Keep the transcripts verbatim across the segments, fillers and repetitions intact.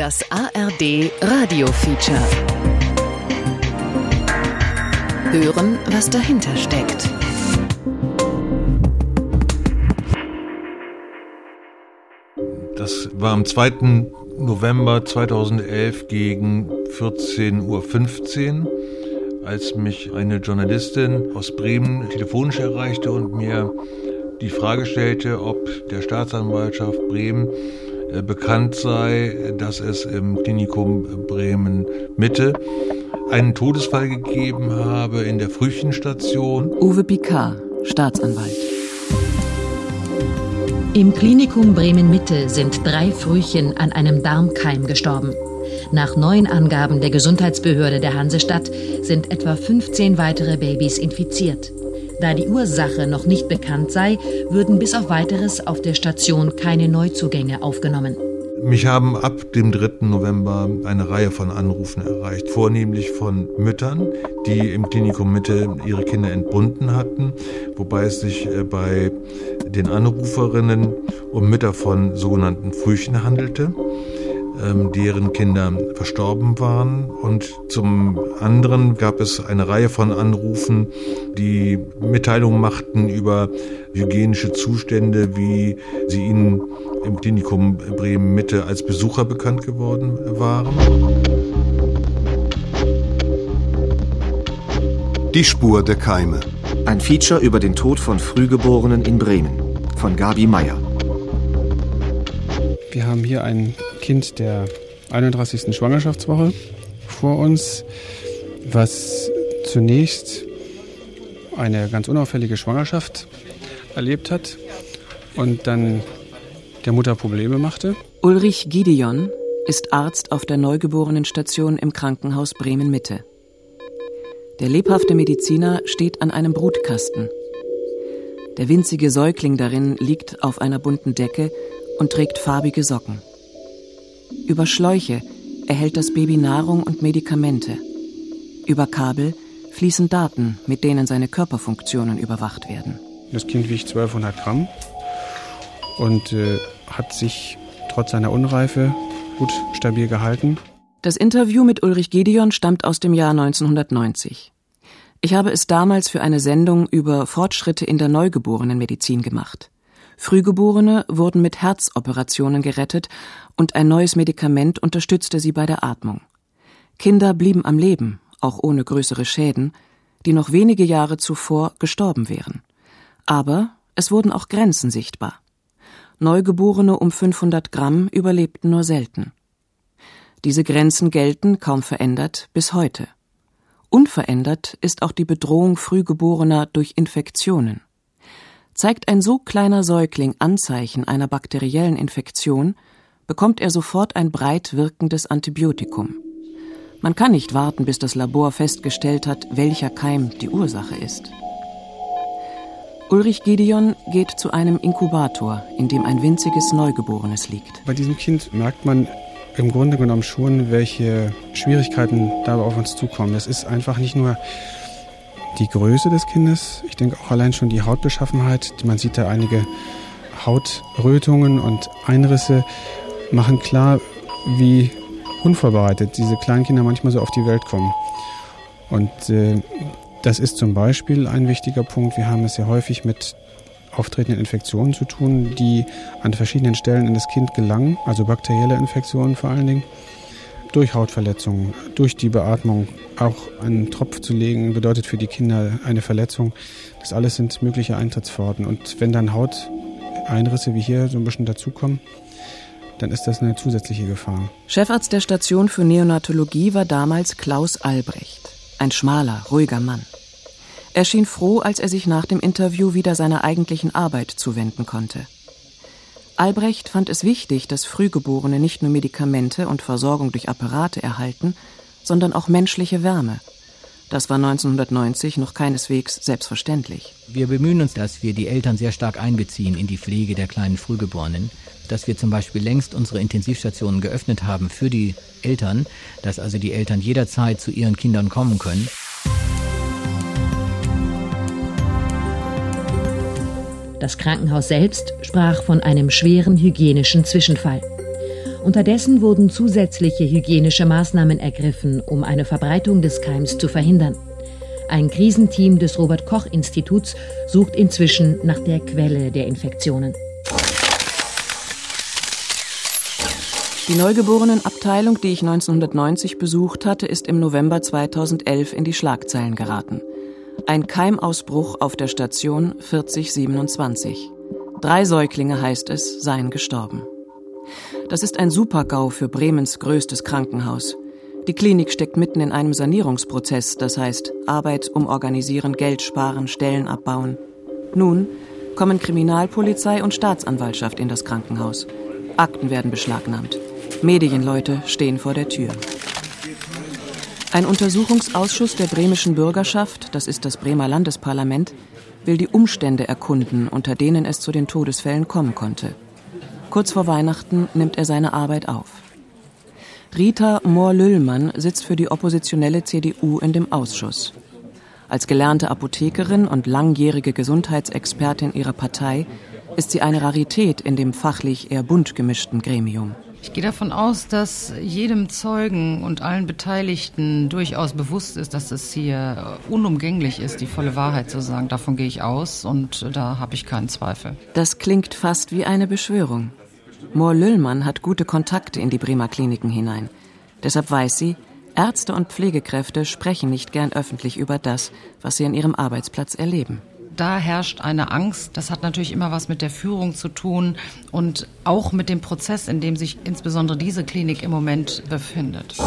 Das A R D Radio Feature. Hören, was dahinter steckt. Das war am zweiten November zweitausendelf gegen vierzehn Uhr fünfzehn, als mich eine Journalistin aus Bremen telefonisch erreichte und mir die Frage stellte, ob der Staatsanwaltschaft Bremen äh, bekannt sei, dass es im Klinikum Bremen Mitte einen Todesfall gegeben habe in der Frühchenstation. Uwe Picard, Staatsanwalt. Im Klinikum Bremen Mitte sind drei Frühchen an einem Darmkeim gestorben. Nach neuen Angaben der Gesundheitsbehörde der Hansestadt sind etwa fünfzehn weitere Babys infiziert. Da die Ursache noch nicht bekannt sei, würden bis auf Weiteres auf der Station keine Neuzugänge aufgenommen. Mich haben ab dem dritten November eine Reihe von Anrufen erreicht, vornehmlich von Müttern, die im Klinikum Mitte ihre Kinder entbunden hatten, wobei es sich bei den Anruferinnen um Mütter von sogenannten Frühchen handelte, deren Kinder verstorben waren. Und zum anderen gab es eine Reihe von Anrufen, die Mitteilungen machten über hygienische Zustände, wie sie ihnen im Klinikum Bremen Mitte als Besucher bekannt geworden waren. Die Spur der Keime. Ein Feature über den Tod von Frühgeborenen in Bremen von Gabi Meier. Wir haben hier ein Kind der einunddreißigsten Schwangerschaftswoche vor uns, was zunächst eine ganz unauffällige Schwangerschaft erlebt hat und dann der Mutter Probleme machte. Ulrich Gideon ist Arzt auf der Neugeborenenstation im Krankenhaus Bremen Mitte. Der lebhafte Mediziner steht an einem Brutkasten. Der winzige Säugling darin liegt auf einer bunten Decke und trägt farbige Socken. Über Schläuche erhält das Baby Nahrung und Medikamente. Über Kabel fließen Daten, mit denen seine Körperfunktionen überwacht werden. Das Kind wiegt zwölfhundert Gramm und äh, hat sich trotz seiner Unreife gut stabil gehalten. Das Interview mit Ulrich Gideon stammt aus dem Jahr neunzehnhundertneunzig. Ich habe es damals für eine Sendung über Fortschritte in der Neugeborenenmedizin gemacht. Frühgeborene wurden mit Herzoperationen gerettet und ein neues Medikament unterstützte sie bei der Atmung. Kinder blieben am Leben, auch ohne größere Schäden, die noch wenige Jahre zuvor gestorben wären. Aber es wurden auch Grenzen sichtbar. Neugeborene um fünfhundert Gramm überlebten nur selten. Diese Grenzen gelten, kaum verändert, bis heute. Unverändert ist auch die Bedrohung Frühgeborener durch Infektionen. Zeigt ein so kleiner Säugling Anzeichen einer bakteriellen Infektion, bekommt er sofort ein breit wirkendes Antibiotikum. Man kann nicht warten, bis das Labor festgestellt hat, welcher Keim die Ursache ist. Ulrich Gideon geht zu einem Inkubator, in dem ein winziges Neugeborenes liegt. Bei diesem Kind merkt man im Grunde genommen schon, welche Schwierigkeiten dabei auf uns zukommen. Es ist einfach nicht nur die Größe des Kindes, ich denke auch allein schon die Hautbeschaffenheit. Man sieht da einige Hautrötungen und Einrisse, machen klar, wie unvorbereitet diese kleinen Kinder manchmal so auf die Welt kommen. Und äh, das ist zum Beispiel ein wichtiger Punkt. Wir haben es sehr häufig mit auftretenden Infektionen zu tun, die an verschiedenen Stellen in das Kind gelangen, also bakterielle Infektionen vor allen Dingen. Durch Hautverletzungen, durch die Beatmung. Auch einen Tropf zu legen bedeutet für die Kinder eine Verletzung. Das alles sind mögliche Eintrittspforten. Und wenn dann Hauteinrisse wie hier so ein bisschen dazukommen, dann ist das eine zusätzliche Gefahr. Chefarzt der Station für Neonatologie war damals Klaus Albrecht. Ein schmaler, ruhiger Mann. Er schien froh, als er sich nach dem Interview wieder seiner eigentlichen Arbeit zuwenden konnte. Albrecht fand es wichtig, dass Frühgeborene nicht nur Medikamente und Versorgung durch Apparate erhalten, sondern auch menschliche Wärme. Das war neunzehnhundertneunzig noch keineswegs selbstverständlich. Wir bemühen uns, dass wir die Eltern sehr stark einbeziehen in die Pflege der kleinen Frühgeborenen, dass wir zum Beispiel längst unsere Intensivstationen geöffnet haben für die Eltern, dass also die Eltern jederzeit zu ihren Kindern kommen können. Das Krankenhaus selbst sprach von einem schweren hygienischen Zwischenfall. Unterdessen wurden zusätzliche hygienische Maßnahmen ergriffen, um eine Verbreitung des Keims zu verhindern. Ein Krisenteam des Robert-Koch-Instituts sucht inzwischen nach der Quelle der Infektionen. Die Neugeborenenabteilung, die ich neunzehnhundertneunzig besucht hatte, ist im November zweitausendelf in die Schlagzeilen geraten. Ein Keimausbruch auf der Station vierzig siebenundzwanzig. Drei Säuglinge, heißt es, seien gestorben. Das ist ein Super-GAU für Bremens größtes Krankenhaus. Die Klinik steckt mitten in einem Sanierungsprozess, das heißt Arbeit umorganisieren, Geld sparen, Stellen abbauen. Nun kommen Kriminalpolizei und Staatsanwaltschaft in das Krankenhaus. Akten werden beschlagnahmt. Medienleute stehen vor der Tür. Ein Untersuchungsausschuss der bremischen Bürgerschaft, das ist das Bremer Landesparlament, will die Umstände erkunden, unter denen es zu den Todesfällen kommen konnte. Kurz vor Weihnachten nimmt er seine Arbeit auf. Rita Mohr-Lüllmann sitzt für die oppositionelle C D U in dem Ausschuss. Als gelernte Apothekerin und langjährige Gesundheitsexpertin ihrer Partei ist sie eine Rarität in dem fachlich eher bunt gemischten Gremium. Ich gehe davon aus, dass jedem Zeugen und allen Beteiligten durchaus bewusst ist, dass es hier unumgänglich ist, die volle Wahrheit zu sagen. Davon gehe ich aus und da habe ich keinen Zweifel. Das klingt fast wie eine Beschwörung. Mohr-Lüllmann hat gute Kontakte in die Bremer Kliniken hinein. Deshalb weiß sie, Ärzte und Pflegekräfte sprechen nicht gern öffentlich über das, was sie an ihrem Arbeitsplatz erleben. Da herrscht eine Angst. Das hat natürlich immer was mit der Führung zu tun und auch mit dem Prozess, in dem sich insbesondere diese Klinik im Moment befindet.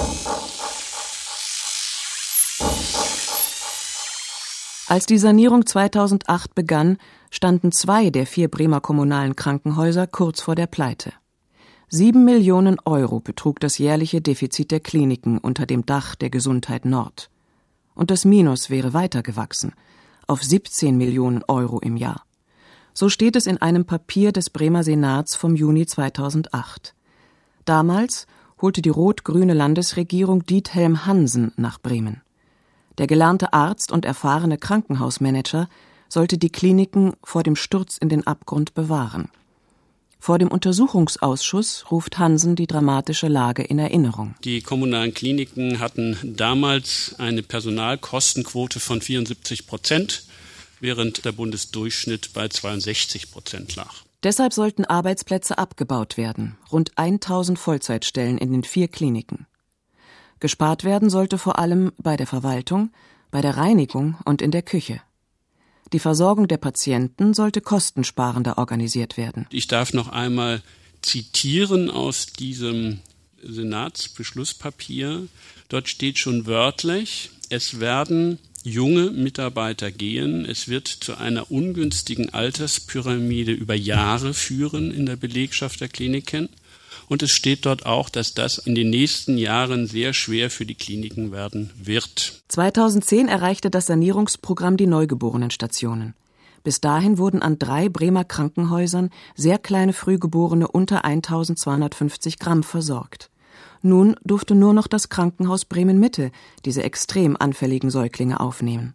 Als die Sanierung zweitausendacht begann, standen zwei der vier Bremer kommunalen Krankenhäuser kurz vor der Pleite. Sieben Millionen Euro betrug das jährliche Defizit der Kliniken unter dem Dach der Gesundheit Nord. Und das Minus wäre weiter gewachsen, auf siebzehn Millionen Euro im Jahr. So steht es in einem Papier des Bremer Senats vom Juni zweitausendacht. Damals holte die rot-grüne Landesregierung Diethelm Hansen nach Bremen. Der gelernte Arzt und erfahrene Krankenhausmanager sollte die Kliniken vor dem Sturz in den Abgrund bewahren. Vor dem Untersuchungsausschuss ruft Hansen die dramatische Lage in Erinnerung. Die kommunalen Kliniken hatten damals eine Personalkostenquote von vierundsiebzig Prozent, während der Bundesdurchschnitt bei zweiundsechzig Prozent lag. Deshalb sollten Arbeitsplätze abgebaut werden, rund tausend Vollzeitstellen in den vier Kliniken. Gespart werden sollte vor allem bei der Verwaltung, bei der Reinigung und in der Küche. Die Versorgung der Patienten sollte kostensparender organisiert werden. Ich darf noch einmal zitieren aus diesem Senatsbeschlusspapier. Dort steht schon wörtlich, es werden junge Mitarbeiter gehen. Es wird zu einer ungünstigen Alterspyramide über Jahre führen in der Belegschaft der Kliniken. Und es steht dort auch, dass das in den nächsten Jahren sehr schwer für die Kliniken werden wird. zweitausendzehn erreichte das Sanierungsprogramm die Neugeborenenstationen. Bis dahin wurden an drei Bremer Krankenhäusern sehr kleine Frühgeborene unter eintausendzweihundertfünfzig Gramm versorgt. Nun durfte nur noch das Krankenhaus Bremen-Mitte diese extrem anfälligen Säuglinge aufnehmen.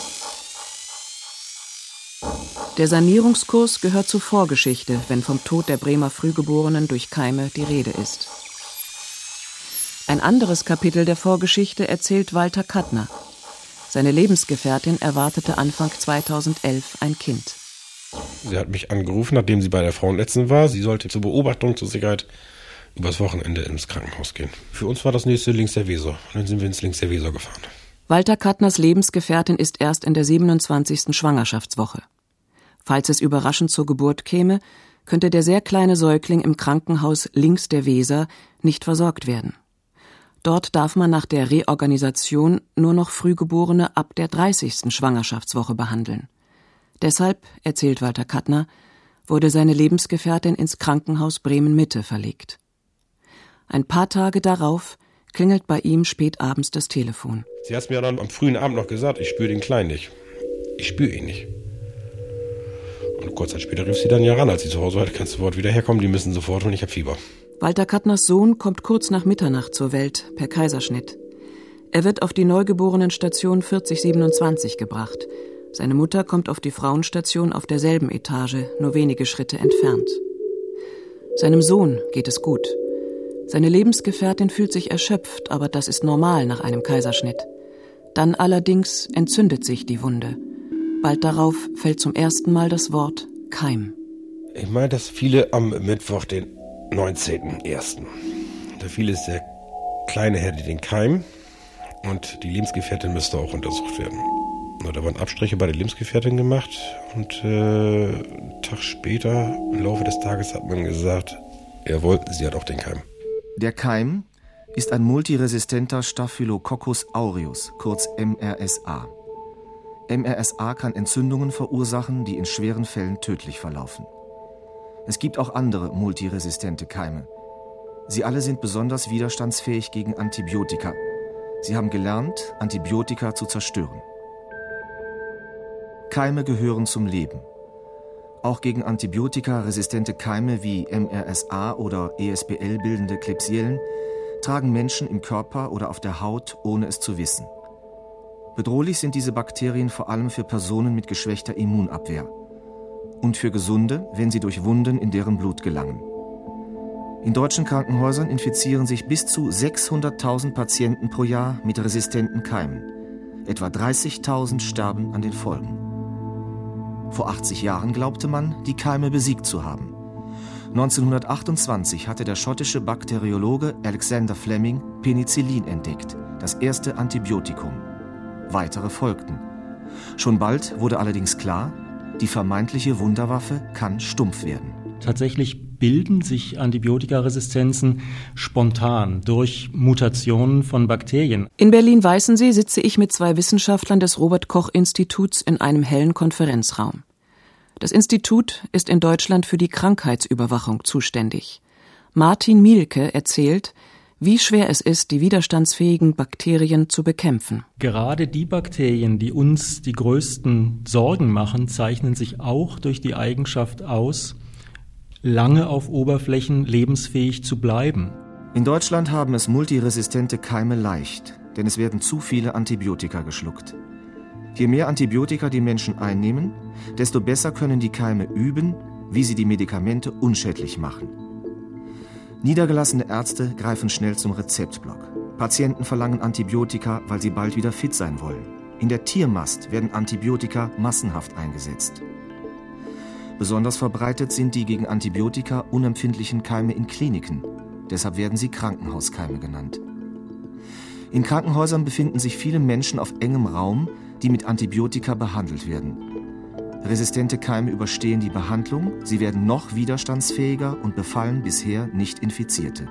Der Sanierungskurs gehört zur Vorgeschichte, wenn vom Tod der Bremer Frühgeborenen durch Keime die Rede ist. Ein anderes Kapitel der Vorgeschichte erzählt Walter Kattner. Seine Lebensgefährtin erwartete Anfang zweitausendelf ein Kind. Sie hat mich angerufen, nachdem sie bei der Frauenärztin war. Sie sollte zur Beobachtung, zur Sicherheit übers Wochenende ins Krankenhaus gehen. Für uns war das nächste links der Weser. Und dann sind wir ins links der Weser gefahren. Walter Kattners Lebensgefährtin ist erst in der siebenundzwanzigsten Schwangerschaftswoche. Falls es überraschend zur Geburt käme, könnte der sehr kleine Säugling im Krankenhaus links der Weser nicht versorgt werden. Dort darf man nach der Reorganisation nur noch Frühgeborene ab der dreißigsten Schwangerschaftswoche behandeln. Deshalb, erzählt Walter Kattner, wurde seine Lebensgefährtin ins Krankenhaus Bremen-Mitte verlegt. Ein paar Tage darauf klingelt bei ihm spät abends das Telefon. Sie hat mir dann am frühen Abend noch gesagt, ich spüre den Kleinen nicht. Ich spüre ihn nicht. Und kurz Zeit später rief sie dann ja ran, als sie zu Hause war, kannst du sofort wieder herkommen, die müssen sofort und ich habe Fieber. Walter Kattners Sohn kommt kurz nach Mitternacht zur Welt, per Kaiserschnitt. Er wird auf die Neugeborenenstation vierzig siebenundzwanzig gebracht. Seine Mutter kommt auf die Frauenstation auf derselben Etage, nur wenige Schritte entfernt. Seinem Sohn geht es gut. Seine Lebensgefährtin fühlt sich erschöpft, aber das ist normal nach einem Kaiserschnitt. Dann allerdings entzündet sich die Wunde. Bald darauf fällt zum ersten Mal das Wort Keim. Ich meine, dass viele am Mittwoch, den neunzehnten ersten Da fiel es der kleine Herr den Keim und die Lebensgefährtin müsste auch untersucht werden. Da waren Abstriche bei der Lebensgefährtin gemacht und äh, einen Tag später, im Laufe des Tages, hat man gesagt, jawohl, sie hat auch den Keim. Der Keim ist ein multiresistenter Staphylococcus aureus, kurz M R S A. M R S A kann Entzündungen verursachen, die in schweren Fällen tödlich verlaufen. Es gibt auch andere multiresistente Keime. Sie alle sind besonders widerstandsfähig gegen Antibiotika. Sie haben gelernt, Antibiotika zu zerstören. Keime gehören zum Leben. Auch gegen Antibiotika-resistente Keime wie M R S A oder E S B L-bildende Klebsiellen tragen Menschen im Körper oder auf der Haut, ohne es zu wissen. Bedrohlich sind diese Bakterien vor allem für Personen mit geschwächter Immunabwehr und für Gesunde, wenn sie durch Wunden in deren Blut gelangen. In deutschen Krankenhäusern infizieren sich bis zu sechshunderttausend Patienten pro Jahr mit resistenten Keimen. Etwa dreißigtausend sterben an den Folgen. Vor achtzig Jahren glaubte man, die Keime besiegt zu haben. neunzehnhundertachtundzwanzig hatte der schottische Bakteriologe Alexander Fleming Penicillin entdeckt, das erste Antibiotikum. Weitere folgten. Schon bald wurde allerdings klar, die vermeintliche Wunderwaffe kann stumpf werden. Tatsächlich bilden sich Antibiotikaresistenzen spontan durch Mutationen von Bakterien. In Berlin-Weißensee sitze ich mit zwei Wissenschaftlern des Robert-Koch-Instituts in einem hellen Konferenzraum. Das Institut ist in Deutschland für die Krankheitsüberwachung zuständig. Martin Mielke erzählt, wie schwer es ist, die widerstandsfähigen Bakterien zu bekämpfen. Gerade die Bakterien, die uns die größten Sorgen machen, zeichnen sich auch durch die Eigenschaft aus, lange auf Oberflächen lebensfähig zu bleiben. In Deutschland haben es multiresistente Keime leicht, denn es werden zu viele Antibiotika geschluckt. Je mehr Antibiotika die Menschen einnehmen, desto besser können die Keime üben, wie sie die Medikamente unschädlich machen. Niedergelassene Ärzte greifen schnell zum Rezeptblock. Patienten verlangen Antibiotika, weil sie bald wieder fit sein wollen. In der Tiermast werden Antibiotika massenhaft eingesetzt. Besonders verbreitet sind die gegen Antibiotika unempfindlichen Keime in Kliniken. Deshalb werden sie Krankenhauskeime genannt. In Krankenhäusern befinden sich viele Menschen auf engem Raum, die mit Antibiotika behandelt werden. Resistente Keime überstehen die Behandlung, sie werden noch widerstandsfähiger und befallen bisher nicht Infizierte.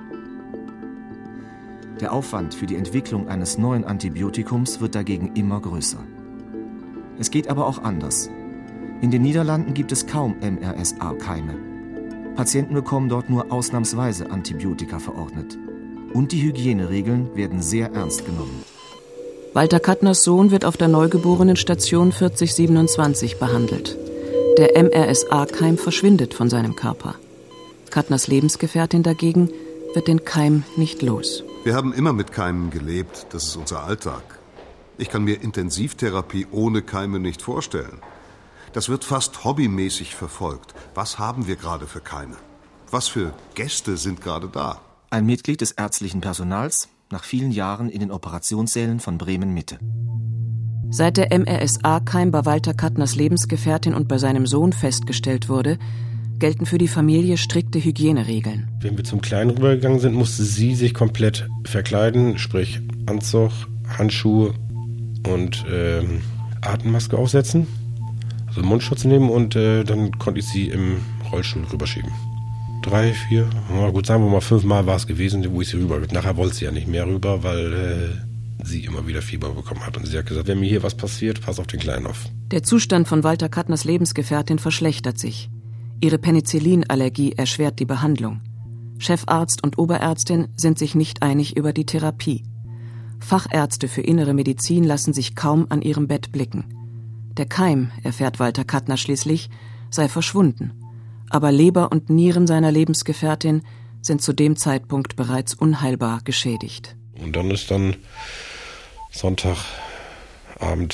Der Aufwand für die Entwicklung eines neuen Antibiotikums wird dagegen immer größer. Es geht aber auch anders. In den Niederlanden gibt es kaum M R S A-Keime. Patienten bekommen dort nur ausnahmsweise Antibiotika verordnet. Und die Hygieneregeln werden sehr ernst genommen. Walter Kattners Sohn wird auf der Neugeborenenstation vierzig siebenundzwanzig behandelt. Der M R S A-Keim verschwindet von seinem Körper. Kattners Lebensgefährtin dagegen wird den Keim nicht los. Wir haben immer mit Keimen gelebt, das ist unser Alltag. Ich kann mir Intensivtherapie ohne Keime nicht vorstellen. Das wird fast hobbymäßig verfolgt. Was haben wir gerade für Keime? Was für Gäste sind gerade da? Ein Mitglied des ärztlichen Personals, nach vielen Jahren in den Operationssälen von Bremen-Mitte. Seit der M R S A-Keim bei Walter Kattners Lebensgefährtin und bei seinem Sohn festgestellt wurde, gelten für die Familie strikte Hygieneregeln. Wenn wir zum Kleinen rübergegangen sind, musste sie sich komplett verkleiden, sprich Anzug, Handschuhe und ähm, Atemmaske aufsetzen, also Mundschutz nehmen und äh, dann konnte ich sie im Rollstuhl rüberschieben. Drei, vier, na gut, sagen wir mal fünfmal war es gewesen, wo ich sie rüber. Nachher wollte sie ja nicht mehr rüber, weil äh, sie immer wieder Fieber bekommen hat. Und sie hat gesagt, wenn mir hier was passiert, pass auf den Kleinen auf. Der Zustand von Walter Kattners Lebensgefährtin verschlechtert sich. Ihre Penicillinallergie erschwert die Behandlung. Chefarzt und Oberärztin sind sich nicht einig über die Therapie. Fachärzte für innere Medizin lassen sich kaum an ihrem Bett blicken. Der Keim, erfährt Walter Kattner schließlich, sei verschwunden. Aber Leber und Nieren seiner Lebensgefährtin sind zu dem Zeitpunkt bereits unheilbar geschädigt. Und dann ist dann Sonntagabend,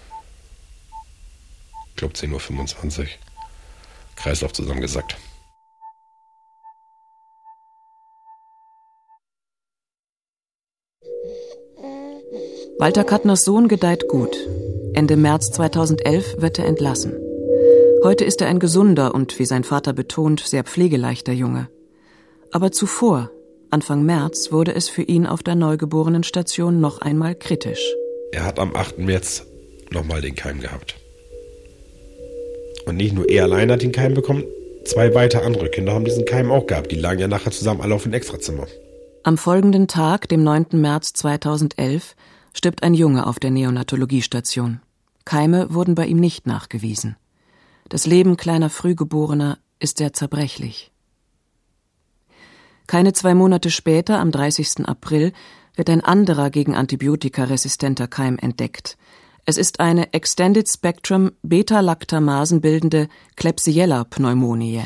ich glaube zehn Uhr fünfundzwanzig, Kreislauf zusammengesackt. Walter Kattners Sohn gedeiht gut. Ende März zweitausendelf wird er entlassen. Heute ist er ein gesunder und, wie sein Vater betont, sehr pflegeleichter Junge. Aber zuvor, Anfang März, wurde es für ihn auf der Neugeborenenstation noch einmal kritisch. Er hat am achten März nochmal den Keim gehabt. Und nicht nur er allein hat den Keim bekommen, zwei weitere andere Kinder haben diesen Keim auch gehabt. Die lagen ja nachher zusammen alle auf dem Extrazimmer. Am folgenden Tag, dem neunten März zweitausendelf, stirbt ein Junge auf der Neonatologiestation. Keime wurden bei ihm nicht nachgewiesen. Das Leben kleiner Frühgeborener ist sehr zerbrechlich. Keine zwei Monate später, am dreißigsten April, wird ein anderer gegen Antibiotika resistenter Keim entdeckt. Es ist eine Extended Spectrum Beta-Lactamasen bildende Klebsiella-Pneumoniae.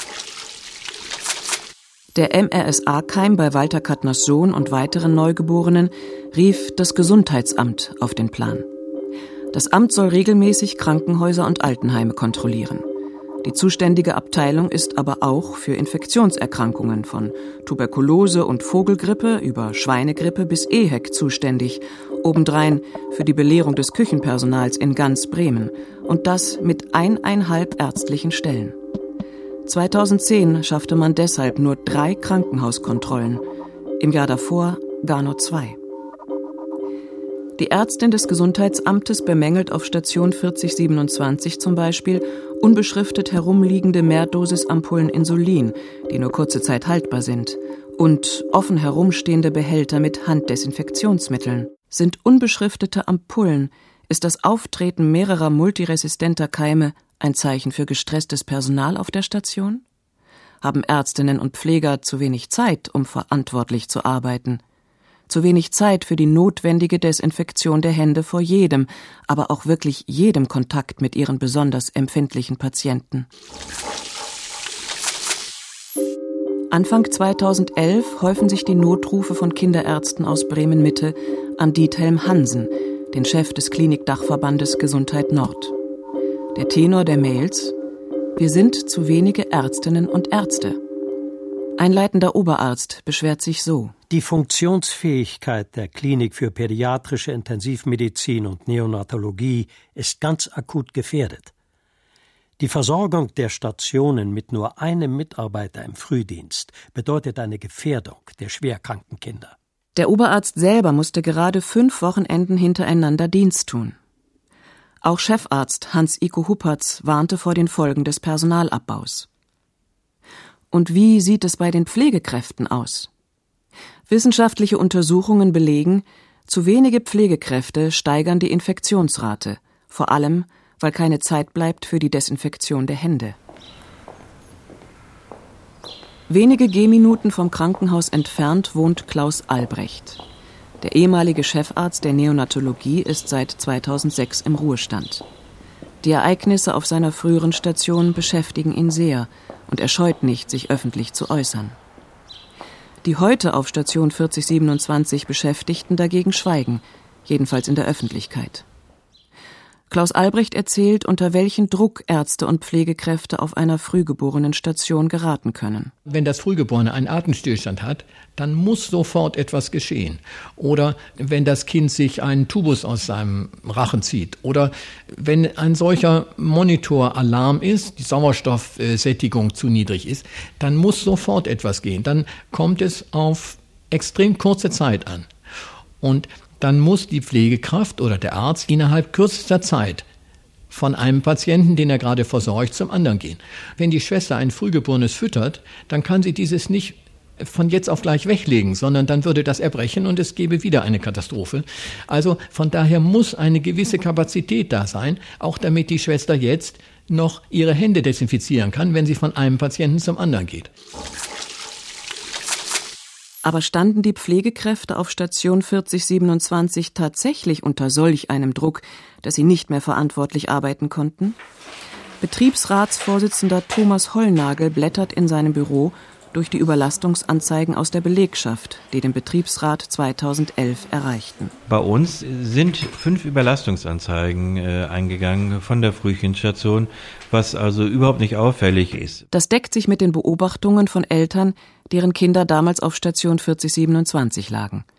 Der M R S A-Keim bei Walter Kattners Sohn und weiteren Neugeborenen rief das Gesundheitsamt auf den Plan. Das Amt soll regelmäßig Krankenhäuser und Altenheime kontrollieren. Die zuständige Abteilung ist aber auch für Infektionserkrankungen von Tuberkulose und Vogelgrippe über Schweinegrippe bis E H E C zuständig, obendrein für die Belehrung des Küchenpersonals in ganz Bremen und das mit eineinhalb ärztlichen Stellen. zweitausendzehn schaffte man deshalb nur drei Krankenhauskontrollen, im Jahr davor gar nur zwei. Die Ärztin des Gesundheitsamtes bemängelt auf Station vierzig siebenundzwanzig zum Beispiel unbeschriftet herumliegende Mehrdosisampullen Insulin, die nur kurze Zeit haltbar sind, und offen herumstehende Behälter mit Handdesinfektionsmitteln. Sind unbeschriftete Ampullen, ist das Auftreten mehrerer multiresistenter Keime ein Zeichen für gestresstes Personal auf der Station? Haben Ärztinnen und Pfleger zu wenig Zeit, um verantwortlich zu arbeiten? Zu wenig Zeit für die notwendige Desinfektion der Hände vor jedem, aber auch wirklich jedem Kontakt mit ihren besonders empfindlichen Patienten. Anfang zweitausendelf häufen sich die Notrufe von Kinderärzten aus Bremen-Mitte an Diethelm Hansen, den Chef des Klinikdachverbandes Gesundheit Nord. Der Tenor der Mails: Wir sind zu wenige Ärztinnen und Ärzte. Ein leitender Oberarzt beschwert sich so: Die Funktionsfähigkeit der Klinik für pädiatrische Intensivmedizin und Neonatologie ist ganz akut gefährdet. Die Versorgung der Stationen mit nur einem Mitarbeiter im Frühdienst bedeutet eine Gefährdung der schwerkranken Kinder. Der Oberarzt selber musste gerade fünf Wochenenden hintereinander Dienst tun. Auch Chefarzt Hans-Iko Huppertz warnte vor den Folgen des Personalabbaus. Und wie sieht es bei den Pflegekräften aus? Wissenschaftliche Untersuchungen belegen, zu wenige Pflegekräfte steigern die Infektionsrate, vor allem, weil keine Zeit bleibt für die Desinfektion der Hände. Wenige Gehminuten vom Krankenhaus entfernt wohnt Klaus Albrecht. Der ehemalige Chefarzt der Neonatologie ist seit zweitausendsechs im Ruhestand. Die Ereignisse auf seiner früheren Station beschäftigen ihn sehr und er scheut nicht, sich öffentlich zu äußern. Die heute auf Station vierzig siebenundzwanzig Beschäftigten dagegen schweigen, jedenfalls in der Öffentlichkeit. Klaus Albrecht erzählt, unter welchen Druck Ärzte und Pflegekräfte auf einer Frühgeborenenstation geraten können. Wenn das Frühgeborene einen Atemstillstand hat, dann muss sofort etwas geschehen. Oder wenn das Kind sich einen Tubus aus seinem Rachen zieht. Oder wenn ein solcher Monitoralarm ist, die Sauerstoffsättigung zu niedrig ist, dann muss sofort etwas gehen. Dann kommt es auf extrem kurze Zeit an. Und dann muss die Pflegekraft oder der Arzt innerhalb kürzester Zeit von einem Patienten, den er gerade versorgt, zum anderen gehen. Wenn die Schwester ein Frühgeborenes füttert, dann kann sie dieses nicht von jetzt auf gleich weglegen, sondern dann würde das erbrechen und es gäbe wieder eine Katastrophe. Also von daher muss eine gewisse Kapazität da sein, auch damit die Schwester jetzt noch ihre Hände desinfizieren kann, wenn sie von einem Patienten zum anderen geht. Aber standen die Pflegekräfte auf Station vierzig siebenundzwanzig tatsächlich unter solch einem Druck, dass sie nicht mehr verantwortlich arbeiten konnten? Betriebsratsvorsitzender Thomas Hollnagel blättert in seinem Büro durch die Überlastungsanzeigen aus der Belegschaft, die den Betriebsrat zweitausendelf erreichten. Bei uns sind fünf Überlastungsanzeigen äh, eingegangen von der Frühkindsstation, was also überhaupt nicht auffällig ist. Das deckt sich mit den Beobachtungen von Eltern, deren Kinder damals auf Station vierzig siebenundzwanzig lagen.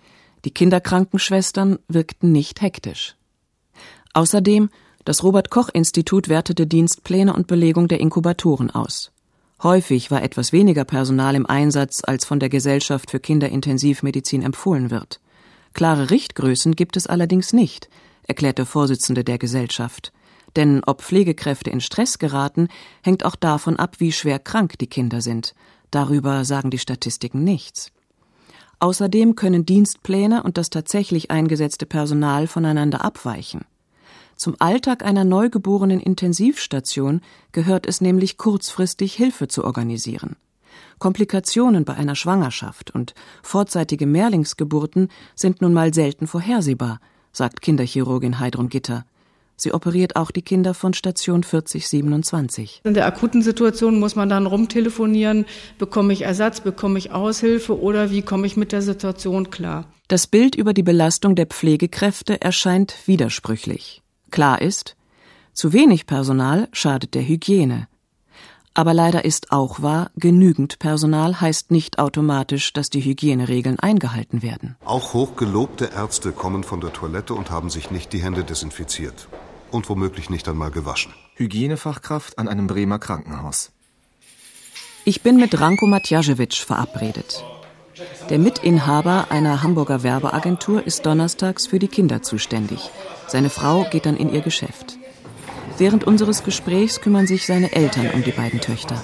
Die Kinderkrankenschwestern wirkten nicht hektisch. Außerdem, das Robert-Koch-Institut wertete Dienstpläne und Belegung der Inkubatoren aus. Häufig war etwas weniger Personal im Einsatz, als von der Gesellschaft für Kinderintensivmedizin empfohlen wird. Klare Richtgrößen gibt es allerdings nicht, erklärt der Vorsitzende der Gesellschaft. Denn ob Pflegekräfte in Stress geraten, hängt auch davon ab, wie schwer krank die Kinder sind. Darüber sagen die Statistiken nichts. Außerdem können Dienstpläne und das tatsächlich eingesetzte Personal voneinander abweichen. Zum Alltag einer neugeborenen Intensivstation gehört es nämlich kurzfristig, Hilfe zu organisieren. Komplikationen bei einer Schwangerschaft und vorzeitige Mehrlingsgeburten sind nun mal selten vorhersehbar, sagt Kinderchirurgin Heidrun Gitter. Sie operiert auch die Kinder von Station vierzig siebenundzwanzig. In der akuten Situation muss man dann rumtelefonieren, bekomme ich Ersatz, bekomme ich Aushilfe oder wie komme ich mit der Situation klar. Das Bild über die Belastung der Pflegekräfte erscheint widersprüchlich. Klar ist, zu wenig Personal schadet der Hygiene. Aber leider ist auch wahr, genügend Personal heißt nicht automatisch, dass die Hygieneregeln eingehalten werden. Auch hochgelobte Ärzte kommen von der Toilette und haben sich nicht die Hände desinfiziert. Und womöglich nicht einmal gewaschen. Hygienefachkraft an einem Bremer Krankenhaus. Ich bin mit Ranko Matjažević verabredet. Der Mitinhaber einer Hamburger Werbeagentur ist donnerstags für die Kinder zuständig. Seine Frau geht dann in ihr Geschäft. Während unseres Gesprächs kümmern sich seine Eltern um die beiden Töchter.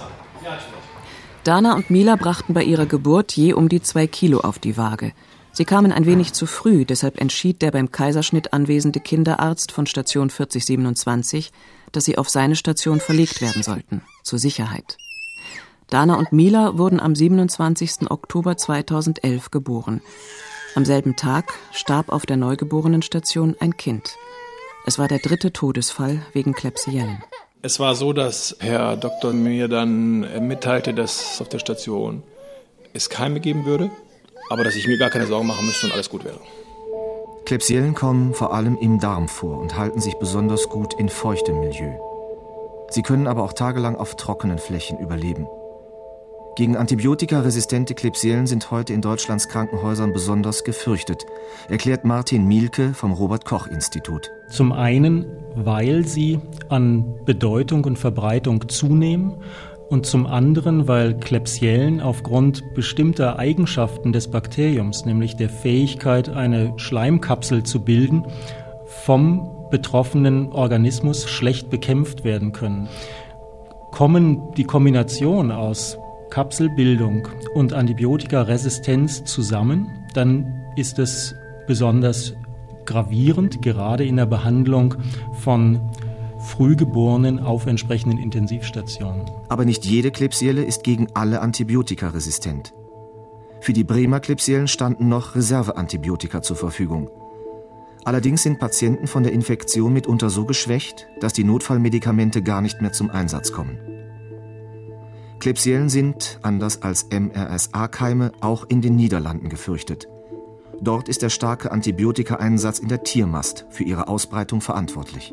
Dana und Mila brachten bei ihrer Geburt je um die zwei Kilo auf die Waage. Sie kamen ein wenig zu früh, deshalb entschied der beim Kaiserschnitt anwesende Kinderarzt von Station vierzig siebenundzwanzig, dass sie auf seine Station verlegt werden sollten, zur Sicherheit. Dana und Mila wurden am siebenundzwanzigsten Oktober zweitausendelf geboren. Am selben Tag starb auf der Neugeborenenstation ein Kind. Es war der dritte Todesfall wegen Klebsiellen. Es war so, dass Herr Doktor mir dann mitteilte, dass auf der Station es Keime geben würde, aber dass ich mir gar keine Sorgen machen müsste und alles gut wäre. Klebsiellen kommen vor allem im Darm vor und halten sich besonders gut in feuchtem Milieu. Sie können aber auch tagelang auf trockenen Flächen überleben. Gegen antibiotikaresistente Klebsiellen sind heute in Deutschlands Krankenhäusern besonders gefürchtet, erklärt Martin Mielke vom Robert-Koch-Institut. Zum einen, weil sie an Bedeutung und Verbreitung zunehmen und zum anderen, weil Klebsiellen aufgrund bestimmter Eigenschaften des Bakteriums, nämlich der Fähigkeit, eine Schleimkapsel zu bilden, vom betroffenen Organismus schlecht bekämpft werden können. Kommen die Kombination aus Kapselbildung und Antibiotikaresistenz zusammen, dann ist es besonders gravierend, gerade in der Behandlung von Frühgeborenen auf entsprechenden Intensivstationen. Aber nicht jede Klebsielle ist gegen alle Antibiotika resistent. Für die Bremer Klebsiellen standen noch Reserveantibiotika zur Verfügung. Allerdings sind Patienten von der Infektion mitunter so geschwächt, dass die Notfallmedikamente gar nicht mehr zum Einsatz kommen. Klebsiellen sind, anders als M R S A-Keime, auch in den Niederlanden gefürchtet. Dort ist der starke Antibiotikaeinsatz in der Tiermast für ihre Ausbreitung verantwortlich.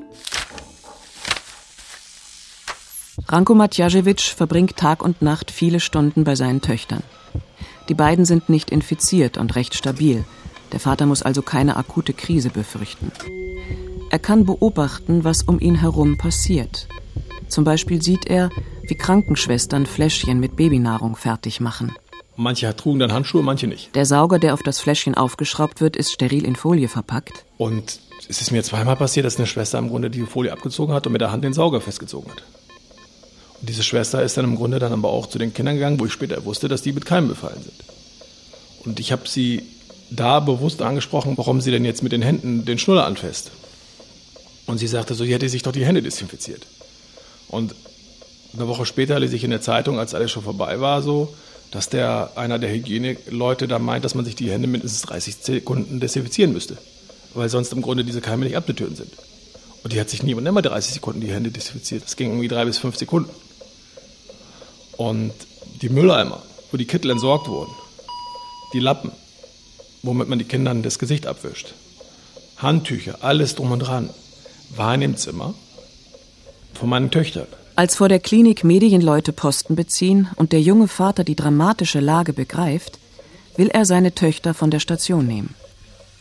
Ranko Matjažević verbringt Tag und Nacht viele Stunden bei seinen Töchtern. Die beiden sind nicht infiziert und recht stabil. Der Vater muss also keine akute Krise befürchten. Er kann beobachten, was um ihn herum passiert. Zum Beispiel sieht er, wie Krankenschwestern Fläschchen mit Babynahrung fertig machen. Manche trugen dann Handschuhe, manche nicht. Der Sauger, der auf das Fläschchen aufgeschraubt wird, ist steril in Folie verpackt. Und es ist mir zweimal passiert, dass eine Schwester im Grunde die Folie abgezogen hat und mit der Hand den Sauger festgezogen hat. Und diese Schwester ist dann im Grunde dann aber auch zu den Kindern gegangen, wo ich später wusste, dass die mit Keimen befallen sind. Und ich habe sie da bewusst angesprochen, warum sie denn jetzt mit den Händen den Schnuller anfasst. Und sie sagte so, sie hätte sich doch die Hände desinfiziert. Und eine Woche später lese ich in der Zeitung, als alles schon vorbei war, so, dass der, einer der Hygieneleute da meint, dass man sich die Hände mindestens dreißig Sekunden desinfizieren müsste. Weil sonst im Grunde diese Keime nicht abzutöten sind. Und die hat sich niemand immer dreißig Sekunden die Hände desinfiziert. Das ging irgendwie drei bis fünf Sekunden. Und die Mülleimer, wo die Kittel entsorgt wurden, die Lappen, womit man die Kindern das Gesicht abwischt, Handtücher, alles drum und dran, war in dem Zimmer von meinen Töchtern. Als vor der Klinik Medienleute Posten beziehen und der junge Vater die dramatische Lage begreift, will er seine Töchter von der Station nehmen.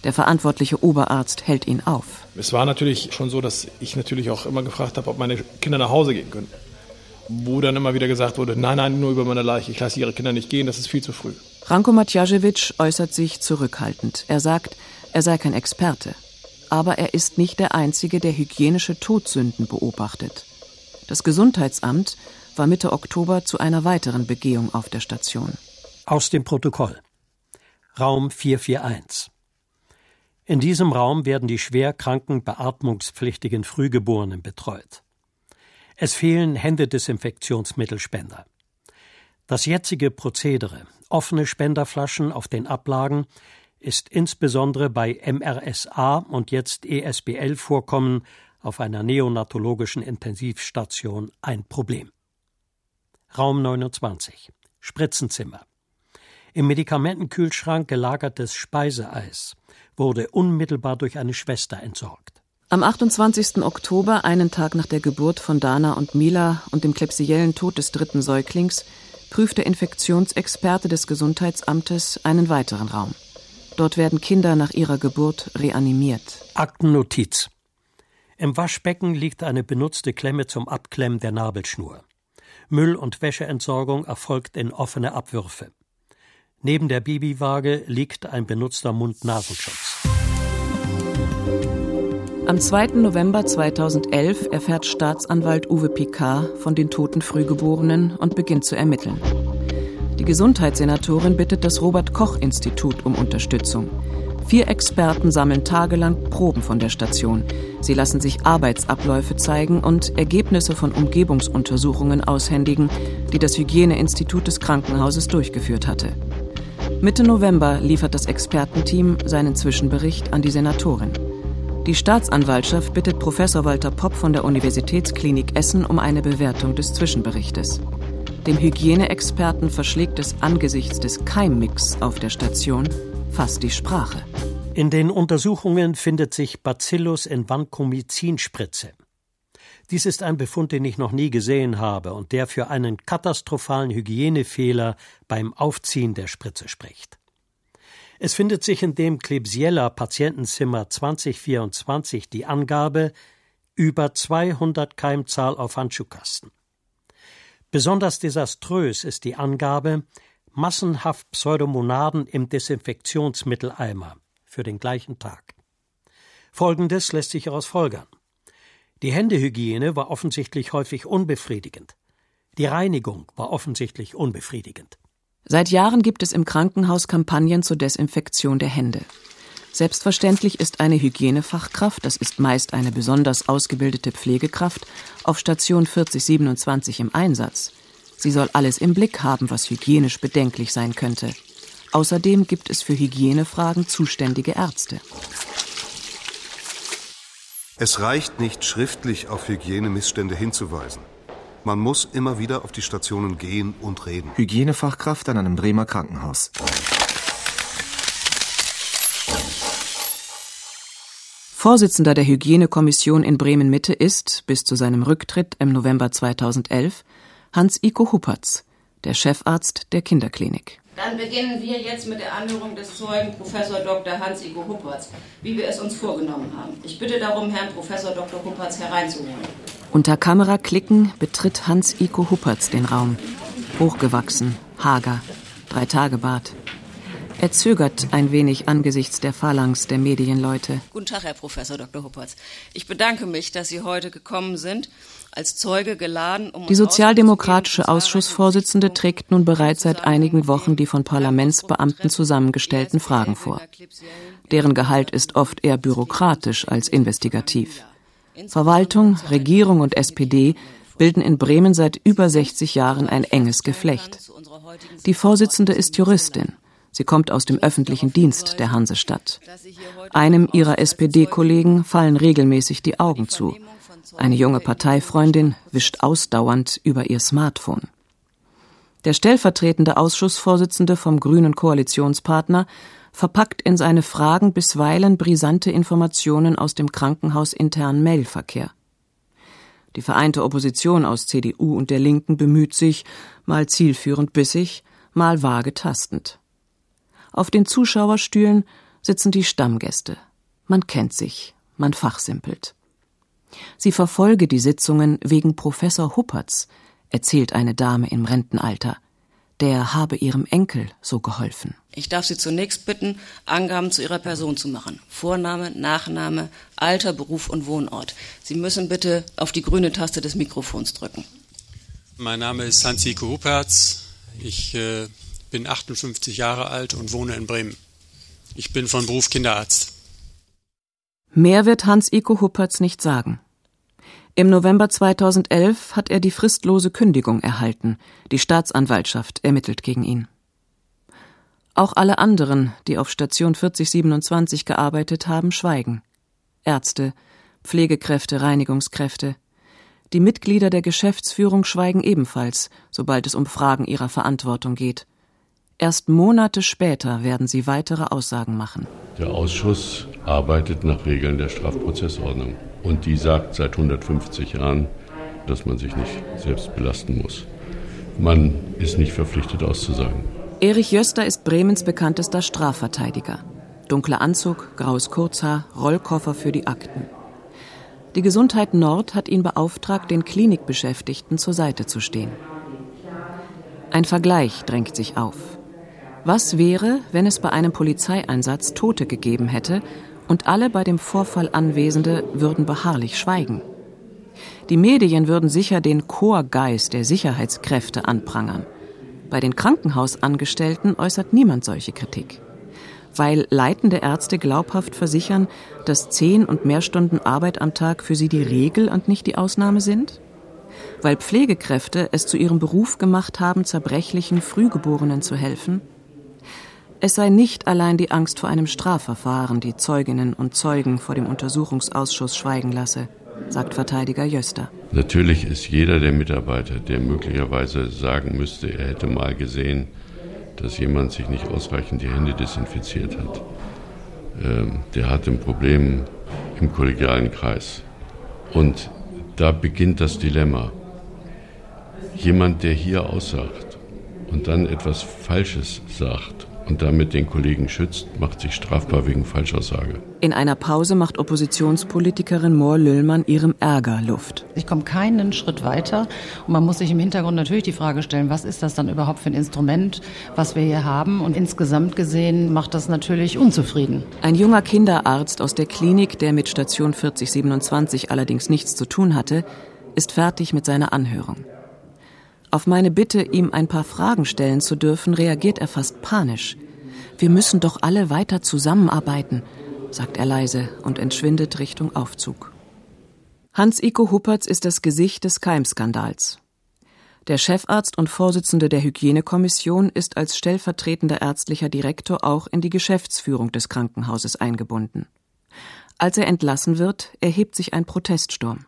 Der verantwortliche Oberarzt hält ihn auf. Es war natürlich schon so, dass ich natürlich auch immer gefragt habe, ob meine Kinder nach Hause gehen können. Wo dann immer wieder gesagt wurde, nein, nein, nur über meine Leiche, ich lasse Ihre Kinder nicht gehen, das ist viel zu früh. Ranko Matjaschewitsch äußert sich zurückhaltend. Er sagt, er sei kein Experte. Aber er ist nicht der Einzige, der hygienische Todsünden beobachtet. Das Gesundheitsamt war Mitte Oktober zu einer weiteren Begehung auf der Station. Aus dem Protokoll. Raum vier vier eins. In diesem Raum werden die schwer kranken, beatmungspflichtigen Frühgeborenen betreut. Es fehlen Händedesinfektionsmittelspender. Das jetzige Prozedere, offene Spenderflaschen auf den Ablagen, ist insbesondere bei M R S A und jetzt E S B L-Vorkommen auf einer neonatologischen Intensivstation ein Problem. Raum neunundzwanzig. Spritzenzimmer. Im Medikamentenkühlschrank gelagertes Speiseeis wurde unmittelbar durch eine Schwester entsorgt. Am achtundzwanzigsten Oktober, einen Tag nach der Geburt von Dana und Mila und dem klebsiellen Tod des dritten Säuglings, prüft der Infektionsexperte des Gesundheitsamtes einen weiteren Raum. Dort werden Kinder nach ihrer Geburt reanimiert. Aktennotiz. Im Waschbecken liegt eine benutzte Klemme zum Abklemmen der Nabelschnur. Müll- und Wäscheentsorgung erfolgt in offene Abwürfe. Neben der Babywaage liegt ein benutzter Mund-Nasenschutz. Am zweiten November zweitausendelf erfährt Staatsanwalt Uwe Picard von den toten Frühgeborenen und beginnt zu ermitteln. Die Gesundheitssenatorin bittet das Robert-Koch-Institut um Unterstützung. Vier Experten sammeln tagelang Proben von der Station. Sie lassen sich Arbeitsabläufe zeigen und Ergebnisse von Umgebungsuntersuchungen aushändigen, die das Hygieneinstitut des Krankenhauses durchgeführt hatte. Mitte November liefert das Expertenteam seinen Zwischenbericht an die Senatorin. Die Staatsanwaltschaft bittet Professor Walter Popp von der Universitätsklinik Essen um eine Bewertung des Zwischenberichtes. Dem Hygieneexperten verschlägt es angesichts des Keimmix auf der Station fast die Sprache. In den Untersuchungen findet sich Bacillus in Vancomycin-Spritze. Dies ist ein Befund, den ich noch nie gesehen habe und der für einen katastrophalen Hygienefehler beim Aufziehen der Spritze spricht. Es findet sich in dem Klebsiella Patientenzimmer zwanzig vierundzwanzig die Angabe über zweihundert Keimzahl auf Handschuhkasten. Besonders desaströs ist die Angabe massenhaft Pseudomonaden im Desinfektionsmitteleimer für den gleichen Tag. Folgendes lässt sich daraus folgern. Die Händehygiene war offensichtlich häufig unbefriedigend. Die Reinigung war offensichtlich unbefriedigend. Seit Jahren gibt es im Krankenhaus Kampagnen zur Desinfektion der Hände. Selbstverständlich ist eine Hygienefachkraft, das ist meist eine besonders ausgebildete Pflegekraft, auf Station vierzig siebenundzwanzig im Einsatz. Sie soll alles im Blick haben, was hygienisch bedenklich sein könnte. Außerdem gibt es für Hygienefragen zuständige Ärzte. Es reicht nicht, schriftlich auf Hygienemissstände hinzuweisen. Man muss immer wieder auf die Stationen gehen und reden. Hygienefachkraft an einem Bremer Krankenhaus. Vorsitzender der Hygienekommission in Bremen-Mitte ist, bis zu seinem Rücktritt im November zweitausendelf, Hans-Iko Huppertz, der Chefarzt der Kinderklinik. Dann beginnen wir jetzt mit der Anhörung des Zeugen Professor Doktor Hans-Iko Huppertz, wie wir es uns vorgenommen haben. Ich bitte darum, Herrn Professor Doktor Huppertz hereinzuholen. Unter Kameraklicken betritt Hans-Iko Huppertz den Raum. Hochgewachsen, hager, Drei-Tage-Bart. Er zögert ein wenig angesichts der Phalanx der Medienleute. Guten Tag, Herr Professor Doktor Huppertz. Ich bedanke mich, dass Sie heute gekommen sind, als Zeuge geladen, um... Die sozialdemokratische Ausschussvorsitzende trägt nun bereits seit einigen Wochen die von Parlamentsbeamten zusammengestellten Fragen vor. Deren Gehalt ist oft eher bürokratisch als investigativ. Verwaltung, Regierung und S P D bilden in Bremen seit über sechzig Jahren ein enges Geflecht. Die Vorsitzende ist Juristin. Sie kommt aus dem öffentlichen Dienst der Hansestadt. Einem ihrer S P D-Kollegen fallen regelmäßig die Augen zu. Eine junge Parteifreundin wischt ausdauernd über ihr Smartphone. Der stellvertretende Ausschussvorsitzende vom grünen Koalitionspartner verpackt in seine Fragen bisweilen brisante Informationen aus dem krankenhausinternen Mailverkehr. Die vereinte Opposition aus C D U und der Linken bemüht sich, mal zielführend bissig, mal vage tastend. Auf den Zuschauerstühlen sitzen die Stammgäste. Man kennt sich, man fachsimpelt. Sie verfolge die Sitzungen wegen Professor Huppertz, erzählt eine Dame im Rentenalter. Der habe ihrem Enkel so geholfen. Ich darf Sie zunächst bitten, Angaben zu Ihrer Person zu machen. Vorname, Nachname, Alter, Beruf und Wohnort. Sie müssen bitte auf die grüne Taste des Mikrofons drücken. Mein Name ist Hans-Iko Huppertz. Ich äh, bin achtundfünfzig Jahre alt und wohne in Bremen. Ich bin von Beruf Kinderarzt. Mehr wird Hans-Iko Huppertz nicht sagen. Im November zweitausendelf hat er die fristlose Kündigung erhalten. Die Staatsanwaltschaft ermittelt gegen ihn. Auch alle anderen, die auf Station vierzig siebenundzwanzig gearbeitet haben, schweigen. Ärzte, Pflegekräfte, Reinigungskräfte. Die Mitglieder der Geschäftsführung schweigen ebenfalls, sobald es um Fragen ihrer Verantwortung geht. Erst Monate später werden sie weitere Aussagen machen. Der Ausschuss arbeitet nach Regeln der Strafprozessordnung. Und die sagt seit hundertfünfzig Jahren, dass man sich nicht selbst belasten muss. Man ist nicht verpflichtet auszusagen. Erich Jöster ist Bremens bekanntester Strafverteidiger. Dunkler Anzug, graues Kurzhaar, Rollkoffer für die Akten. Die Gesundheit Nord hat ihn beauftragt, den Klinikbeschäftigten zur Seite zu stehen. Ein Vergleich drängt sich auf. Was wäre, wenn es bei einem Polizeieinsatz Tote gegeben hätte und alle bei dem Vorfall Anwesende würden beharrlich schweigen? Die Medien würden sicher den Chorgeist der Sicherheitskräfte anprangern. Bei den Krankenhausangestellten äußert niemand solche Kritik. Weil leitende Ärzte glaubhaft versichern, dass zehn und mehr Stunden Arbeit am Tag für sie die Regel und nicht die Ausnahme sind? Weil Pflegekräfte es zu ihrem Beruf gemacht haben, zerbrechlichen Frühgeborenen zu helfen? Es sei nicht allein die Angst vor einem Strafverfahren, die Zeuginnen und Zeugen vor dem Untersuchungsausschuss schweigen lasse, sagt Verteidiger Jöster. Natürlich ist jeder der Mitarbeiter, der möglicherweise sagen müsste, er hätte mal gesehen, dass jemand sich nicht ausreichend die Hände desinfiziert hat, ähm, der hat ein Problem im kollegialen Kreis. Und da beginnt das Dilemma. Jemand, der hier aussagt und dann etwas Falsches sagt und damit den Kollegen schützt, macht sich strafbar wegen Falschaussage. In einer Pause macht Oppositionspolitikerin Mohr-Lüllmann ihrem Ärger Luft. Ich komme keinen Schritt weiter und man muss sich im Hintergrund natürlich die Frage stellen, was ist das dann überhaupt für ein Instrument, was wir hier haben? Und insgesamt gesehen macht das natürlich unzufrieden. Ein junger Kinderarzt aus der Klinik, der mit Station vierzig siebenundzwanzig allerdings nichts zu tun hatte, ist fertig mit seiner Anhörung. Auf meine Bitte, ihm ein paar Fragen stellen zu dürfen, reagiert er fast panisch. Wir müssen doch alle weiter zusammenarbeiten, sagt er leise und entschwindet Richtung Aufzug. Hans-Iko Huppertz ist das Gesicht des Keimskandals. Der Chefarzt und Vorsitzende der Hygienekommission ist als stellvertretender ärztlicher Direktor auch in die Geschäftsführung des Krankenhauses eingebunden. Als er entlassen wird, erhebt sich ein Proteststurm.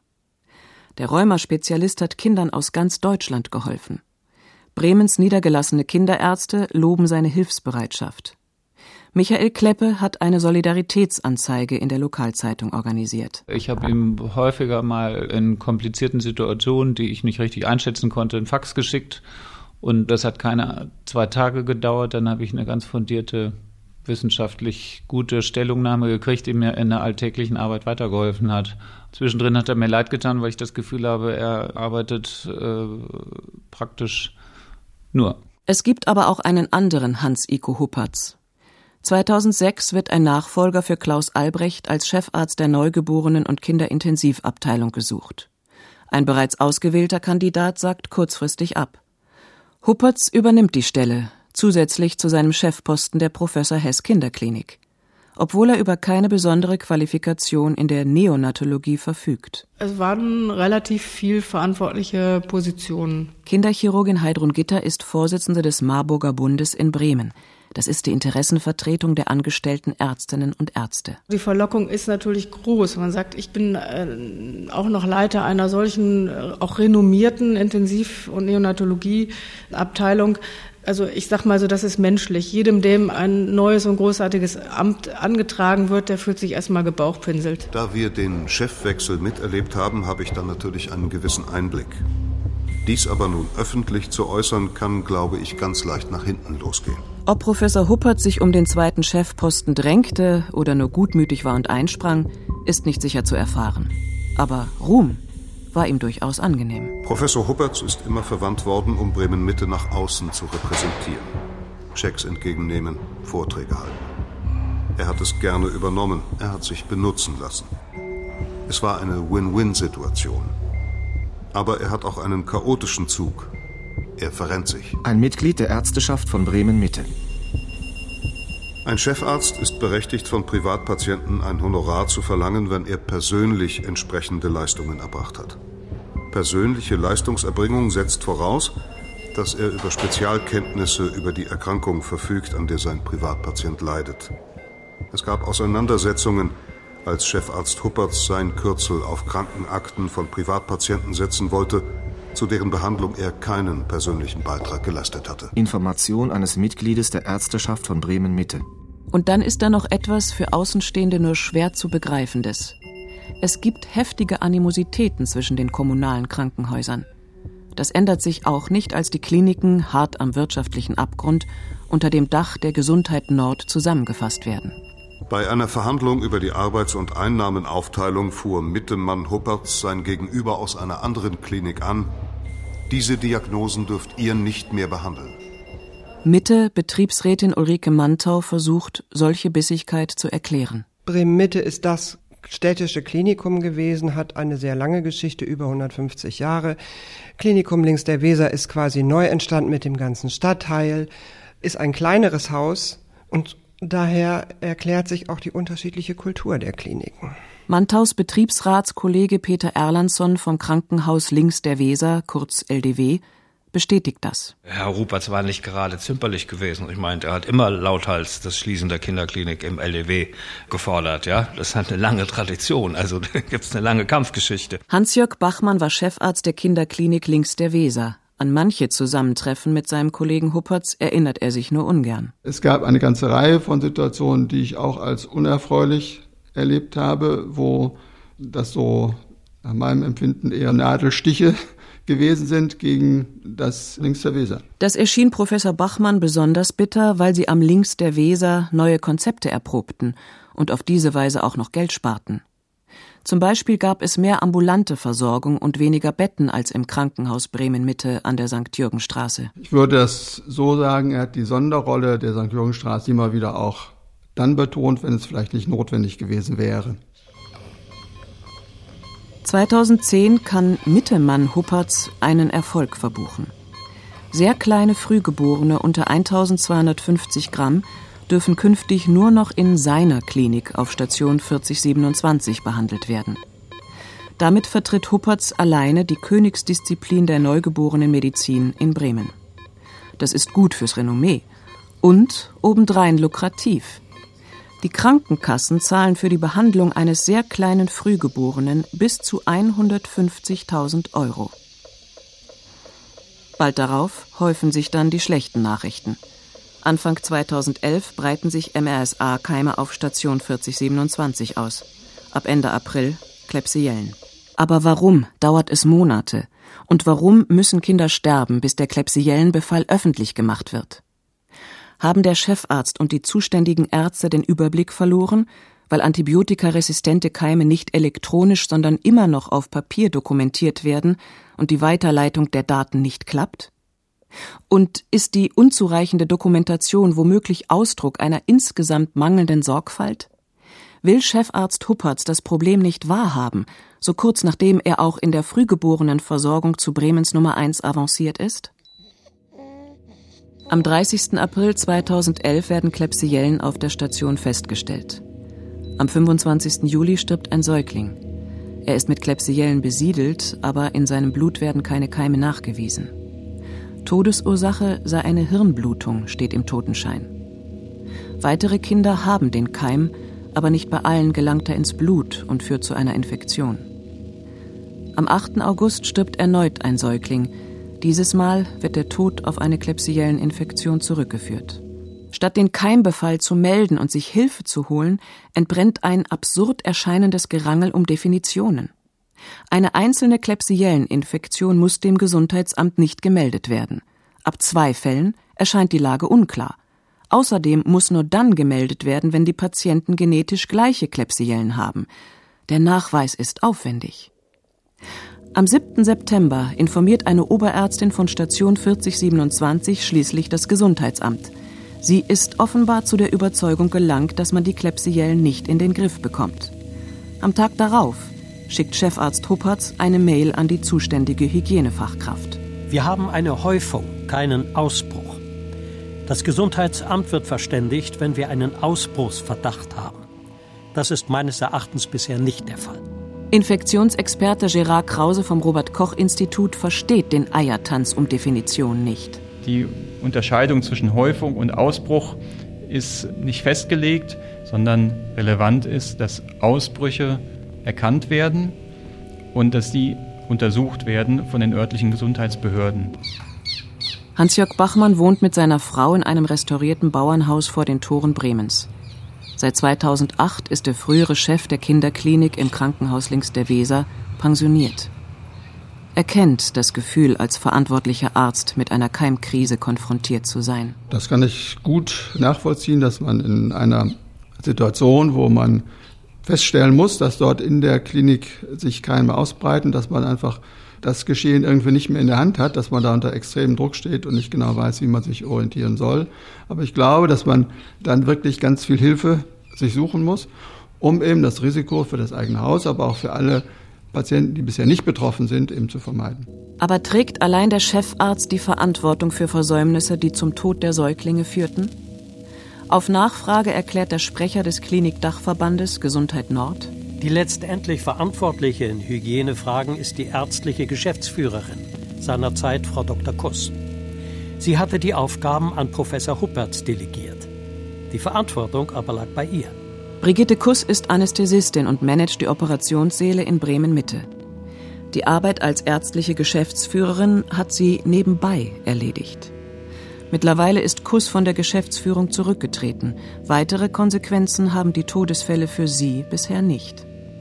Der Rheumaspezialist hat Kindern aus ganz Deutschland geholfen. Bremens niedergelassene Kinderärzte loben seine Hilfsbereitschaft. Michael Kleppe hat eine Solidaritätsanzeige in der Lokalzeitung organisiert. Ich habe ihm häufiger mal in komplizierten Situationen, die ich nicht richtig einschätzen konnte, einen Fax geschickt. Und das hat keine zwei Tage gedauert. Dann habe ich eine ganz fundierte, wissenschaftlich gute Stellungnahme gekriegt, die mir in der alltäglichen Arbeit weitergeholfen hat. Zwischendrin hat er mir leid getan, weil ich das Gefühl habe, er arbeitet äh, praktisch nur. Es gibt aber auch einen anderen Hans-Iko Huppertz. zweitausendsechs wird ein Nachfolger für Klaus Albrecht als Chefarzt der Neugeborenen- und Kinderintensivabteilung gesucht. Ein bereits ausgewählter Kandidat sagt kurzfristig ab. Huppertz übernimmt die Stelle, zusätzlich zu seinem Chefposten der Professor Hess Kinderklinik, obwohl er über keine besondere Qualifikation in der Neonatologie verfügt. Es waren relativ viel verantwortliche Positionen. Kinderchirurgin Heidrun Gitter ist Vorsitzende des Marburger Bundes in Bremen. Das ist die Interessenvertretung der angestellten Ärztinnen und Ärzte. Die Verlockung ist natürlich groß. Man sagt, ich bin äh, auch noch Leiter einer solchen, äh, auch renommierten Intensiv- und Neonatologieabteilung. Also ich sag mal so, das ist menschlich. Jedem, dem ein neues und großartiges Amt angetragen wird, der fühlt sich erstmal gebauchpinselt. Da wir den Chefwechsel miterlebt haben, habe ich dann natürlich einen gewissen Einblick. Dies aber nun öffentlich zu äußern, kann, glaube ich, ganz leicht nach hinten losgehen. Ob Professor Huppertz sich um den zweiten Chefposten drängte oder nur gutmütig war und einsprang, ist nicht sicher zu erfahren. Aber Ruhm war ihm durchaus angenehm. Professor Huppertz ist immer verwandt worden, um Bremen-Mitte nach außen zu repräsentieren. Schecks entgegennehmen, Vorträge halten. Er hat es gerne übernommen, er hat sich benutzen lassen. Es war eine Win-Win-Situation. Aber er hat auch einen chaotischen Zug. Er verrennt sich. Ein Mitglied der Ärzteschaft von Bremen-Mitte. Ein Chefarzt ist berechtigt, von Privatpatienten ein Honorar zu verlangen, wenn er persönlich entsprechende Leistungen erbracht hat. Persönliche Leistungserbringung setzt voraus, dass er über Spezialkenntnisse über die Erkrankung verfügt, an der sein Privatpatient leidet. Es gab Auseinandersetzungen, als Chefarzt Huppertz sein Kürzel auf Krankenakten von Privatpatienten setzen wollte, zu deren Behandlung er keinen persönlichen Beitrag geleistet hatte. Information eines Mitgliedes der Ärzteschaft von Bremen-Mitte. Und dann ist da noch etwas für Außenstehende nur schwer zu begreifendes. Es gibt heftige Animositäten zwischen den kommunalen Krankenhäusern. Das ändert sich auch nicht, als die Kliniken, hart am wirtschaftlichen Abgrund, unter dem Dach der Gesundheit Nord zusammengefasst werden. Bei einer Verhandlung über die Arbeits- und Einnahmenaufteilung fuhr Mittemann Huppertz sein Gegenüber aus einer anderen Klinik an: Diese Diagnosen dürft ihr nicht mehr behandeln. Mitte Betriebsrätin Ulrike Mantau versucht, solche Bissigkeit zu erklären. Bremen-Mitte ist das städtische Klinikum gewesen, hat eine sehr lange Geschichte, über hundertfünfzig Jahre. Klinikum links der Weser ist quasi neu entstanden mit dem ganzen Stadtteil, ist ein kleineres Haus und daher erklärt sich auch die unterschiedliche Kultur der Kliniken. Mantaus Betriebsratskollege Peter Erlandsson vom Krankenhaus links der Weser, kurz L D W, bestätigt das. Herr Huppertz war nicht gerade zimperlich gewesen. Ich meine, er hat immer lauthals das Schließen der Kinderklinik im L D W gefordert. Ja, das hat eine lange Tradition, also da gibt es eine lange Kampfgeschichte. Hans-Jörg Bachmann war Chefarzt der Kinderklinik links der Weser. An manche Zusammentreffen mit seinem Kollegen Huppertz erinnert er sich nur ungern. Es gab eine ganze Reihe von Situationen, die ich auch als unerfreulich erlebt habe, wo das so nach meinem Empfinden eher Nadelstiche gewesen sind gegen das Links der Weser. Das erschien Professor Bachmann besonders bitter, weil sie am Links der Weser neue Konzepte erprobten und auf diese Weise auch noch Geld sparten. Zum Beispiel gab es mehr ambulante Versorgung und weniger Betten als im Krankenhaus Bremen-Mitte an der Sankt Jürgenstraße. Ich würde das so sagen, er hat die Sonderrolle der Sankt Jürgenstraße immer wieder auch dann betont, wenn es vielleicht nicht notwendig gewesen wäre. zweitausendzehn kann Mittemann Huppertz einen Erfolg verbuchen. Sehr kleine Frühgeborene unter eintausendzweihundertfünfzig Gramm dürfen künftig nur noch in seiner Klinik auf Station vierzig siebenundzwanzig behandelt werden. Damit vertritt Huppertz alleine die Königsdisziplin der Neugeborenenmedizin in Bremen. Das ist gut fürs Renommee und obendrein lukrativ. Die Krankenkassen zahlen für die Behandlung eines sehr kleinen Frühgeborenen bis zu hundertfünfzigtausend Euro. Bald darauf häufen sich dann die schlechten Nachrichten. Anfang zweitausendelf breiten sich M R S A-Keime auf Station vierzig siebenundzwanzig aus. Ab Ende April Klebsiellen. Aber warum dauert es Monate? Und warum müssen Kinder sterben, bis der Klebsiellenbefall öffentlich gemacht wird? Haben der Chefarzt und die zuständigen Ärzte den Überblick verloren, weil antibiotikaresistente Keime nicht elektronisch, sondern immer noch auf Papier dokumentiert werden und die Weiterleitung der Daten nicht klappt? Und ist die unzureichende Dokumentation womöglich Ausdruck einer insgesamt mangelnden Sorgfalt? Will Chefarzt Huppertz das Problem nicht wahrhaben, so kurz nachdem er auch in der Frühgeborenenversorgung zu Bremens Nummer eins avanciert ist? Am dreißigsten April zweitausendelf werden Klebsiellen auf der Station festgestellt. Am fünfundzwanzigsten Juli stirbt ein Säugling. Er ist mit Klebsiellen besiedelt, aber in seinem Blut werden keine Keime nachgewiesen. Todesursache sei eine Hirnblutung, steht im Totenschein. Weitere Kinder haben den Keim, aber nicht bei allen gelangt er ins Blut und führt zu einer Infektion. Am achten August stirbt erneut ein Säugling. Dieses Mal wird der Tod auf eine Klebsielleninfektion zurückgeführt. Statt den Keimbefall zu melden und sich Hilfe zu holen, entbrennt ein absurd erscheinendes Gerangel um Definitionen. Eine einzelne Klebsielleninfektion muss dem Gesundheitsamt nicht gemeldet werden. Ab zwei Fällen erscheint die Lage unklar. Außerdem muss nur dann gemeldet werden, wenn die Patienten genetisch gleiche Klebsiellen haben. Der Nachweis ist aufwendig. Am siebten September informiert eine Oberärztin von Station vierzig siebenundzwanzig schließlich das Gesundheitsamt. Sie ist offenbar zu der Überzeugung gelangt, dass man die Klebsiellen nicht in den Griff bekommt. Am Tag darauf schickt Chefarzt Huppertz eine Mail an die zuständige Hygienefachkraft. Wir haben eine Häufung, keinen Ausbruch. Das Gesundheitsamt wird verständigt, wenn wir einen Ausbruchsverdacht haben. Das ist meines Erachtens bisher nicht der Fall. Infektionsexperte Gerard Krause vom Robert-Koch-Institut versteht den Eiertanz um Definition nicht. Die Unterscheidung zwischen Häufung und Ausbruch ist nicht festgelegt, sondern relevant ist, dass Ausbrüche erkannt werden und dass die untersucht werden von den örtlichen Gesundheitsbehörden. Hans-Jörg Bachmann wohnt mit seiner Frau in einem restaurierten Bauernhaus vor den Toren Bremens. Seit zweitausendacht ist der frühere Chef der Kinderklinik im Krankenhaus links der Weser pensioniert. Er kennt das Gefühl, als verantwortlicher Arzt mit einer Keimkrise konfrontiert zu sein. Das kann ich gut nachvollziehen, dass man in einer Situation, wo man feststellen muss, dass dort in der Klinik sich Keime ausbreiten, dass man einfach das Geschehen irgendwie nicht mehr in der Hand hat, dass man da unter extremem Druck steht und nicht genau weiß, wie man sich orientieren soll. Aber ich glaube, dass man dann wirklich ganz viel Hilfe sich suchen muss, um eben das Risiko für das eigene Haus, aber auch für alle Patienten, die bisher nicht betroffen sind, eben zu vermeiden. Aber trägt allein der Chefarzt die Verantwortung für Versäumnisse, die zum Tod der Säuglinge führten? Auf Nachfrage erklärt der Sprecher des Klinikdachverbandes Gesundheit Nord: Die letztendlich Verantwortliche in Hygienefragen ist die ärztliche Geschäftsführerin, seinerzeit Frau Doktor Kuss. Sie hatte die Aufgaben an Professor Huppertz delegiert. Die Verantwortung aber lag bei ihr. Brigitte Kuss ist Anästhesistin und managt die Operationssäle in Bremen-Mitte. Die Arbeit als ärztliche Geschäftsführerin hat sie nebenbei erledigt. Mittlerweile ist Kuss von der Geschäftsführung zurückgetreten. Weitere Konsequenzen haben die Todesfälle für sie bisher nicht.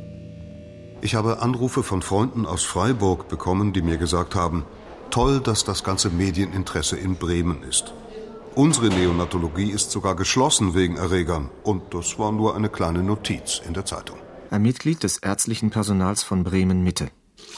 Ich habe Anrufe von Freunden aus Freiburg bekommen, die mir gesagt haben, toll, dass das ganze Medieninteresse in Bremen ist. Unsere Neonatologie ist sogar geschlossen wegen Erregern. Und das war nur eine kleine Notiz in der Zeitung. Ein Mitglied des ärztlichen Personals von Bremen-Mitte.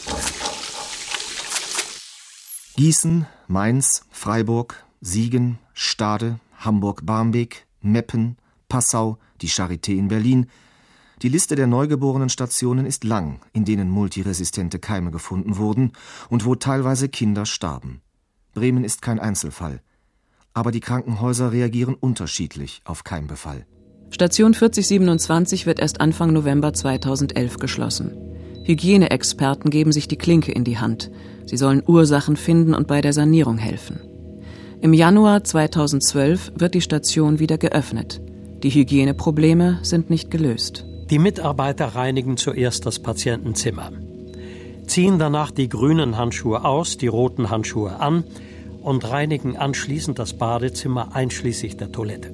Gießen, Mainz, Freiburg, Siegen, Stade, Hamburg-Barmbek, Meppen, Passau, die Charité in Berlin. Die Liste der Neugeborenen-Stationen ist lang, in denen multiresistente Keime gefunden wurden und wo teilweise Kinder starben. Bremen ist kein Einzelfall. Aber die Krankenhäuser reagieren unterschiedlich auf Keimbefall. Station vierzig siebenundzwanzig wird erst Anfang November zweitausendelf geschlossen. Hygieneexperten geben sich die Klinke in die Hand. Sie sollen Ursachen finden und bei der Sanierung helfen. Im Januar zweitausendzwölf wird die Station wieder geöffnet. Die Hygieneprobleme sind nicht gelöst. Die Mitarbeiter reinigen zuerst das Patientenzimmer, ziehen danach die grünen Handschuhe aus, die roten Handschuhe an und reinigen anschließend das Badezimmer einschließlich der Toilette.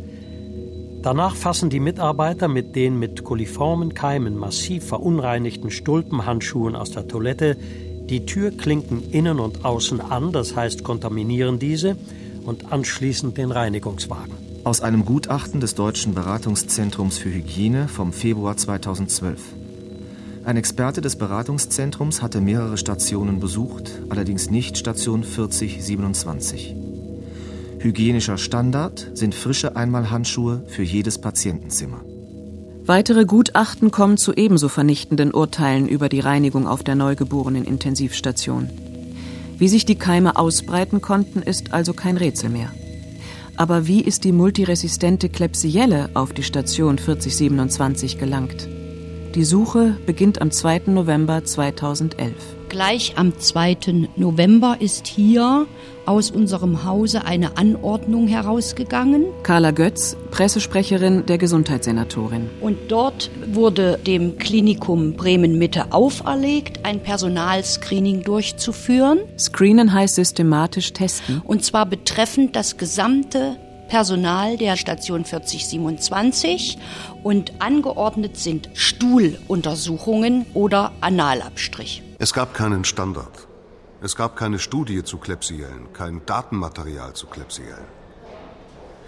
Danach fassen die Mitarbeiter mit den mit koliformen Keimen massiv verunreinigten Stulpenhandschuhen aus der Toilette die Türklinken innen und außen an, das heißt kontaminieren diese, und anschließend den Reinigungswagen. Aus einem Gutachten des Deutschen Beratungszentrums für Hygiene vom Februar zweitausendzwölf. Ein Experte des Beratungszentrums hatte mehrere Stationen besucht, allerdings nicht Station vierzig siebenundzwanzig. Hygienischer Standard sind frische Einmalhandschuhe für jedes Patientenzimmer. Weitere Gutachten kommen zu ebenso vernichtenden Urteilen über die Reinigung auf der Neugeborenen-Intensivstation. Wie sich die Keime ausbreiten konnten, ist also kein Rätsel mehr. Aber wie ist die multiresistente Klebsielle auf die Station vierzig siebenundzwanzig gelangt? Die Suche beginnt am zweiten November zweitausendelf. Gleich am zweiten November ist hier aus unserem Hause eine Anordnung herausgegangen. Carla Götz, Pressesprecherin der Gesundheitssenatorin. Und dort wurde dem Klinikum Bremen-Mitte auferlegt, ein Personalscreening durchzuführen. Screenen heißt systematisch testen. Und zwar betreffend das gesamte Personal der Station vierzig siebenundzwanzig, und angeordnet sind Stuhluntersuchungen oder Analabstrich. Es gab keinen Standard. Es gab keine Studie zu Klebsiellen, kein Datenmaterial zu Klebsiellen.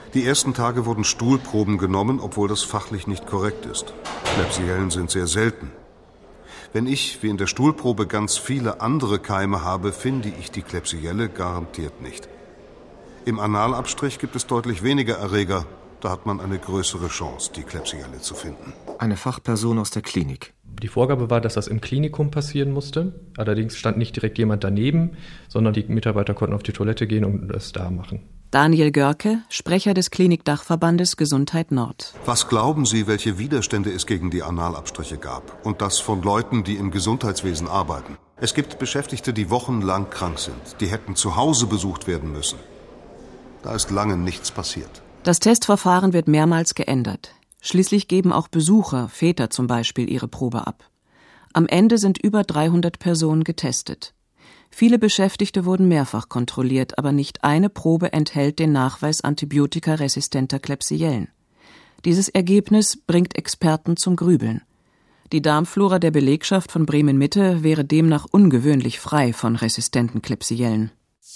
Die ersten Tage wurden Stuhlproben genommen, obwohl das fachlich nicht korrekt ist. Klebsiellen sind sehr selten. Wenn ich, wie in der Stuhlprobe, ganz viele andere Keime habe, finde ich die Klebsielle garantiert nicht. Im Analabstrich gibt es deutlich weniger Erreger. Da hat man eine größere Chance, die Klebsielle zu finden. Eine Fachperson aus der Klinik. Die Vorgabe war, dass das im Klinikum passieren musste. Allerdings stand nicht direkt jemand daneben, sondern die Mitarbeiter konnten auf die Toilette gehen und das da machen. Daniel Görke, Sprecher des Klinikdachverbandes Gesundheit Nord. Was glauben Sie, welche Widerstände es gegen die Analabstriche gab? Und das von Leuten, die im Gesundheitswesen arbeiten. Es gibt Beschäftigte, die wochenlang krank sind. Die hätten zu Hause besucht werden müssen. Da ist lange nichts passiert. Das Testverfahren wird mehrmals geändert. Schließlich geben auch Besucher, Väter zum Beispiel, ihre Probe ab. Am Ende sind über dreihundert Personen getestet. Viele Beschäftigte wurden mehrfach kontrolliert, aber nicht eine Probe enthält den Nachweis antibiotikaresistenter Klebsiellen. Dieses Ergebnis bringt Experten zum Grübeln. Die Darmflora der Belegschaft von Bremen-Mitte wäre demnach ungewöhnlich frei von resistenten Klebsiellen.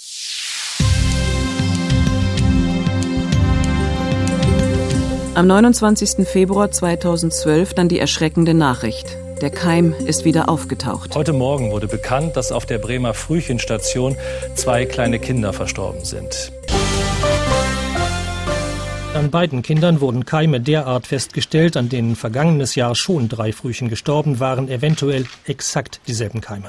Am neunundzwanzigsten Februar zweitausendzwölf dann die erschreckende Nachricht. Der Keim ist wieder aufgetaucht. Heute Morgen wurde bekannt, dass auf der Bremer Frühchenstation zwei kleine Kinder verstorben sind. An beiden Kindern wurden Keime derart festgestellt, an denen vergangenes Jahr schon drei Frühchen gestorben waren, eventuell exakt dieselben Keime.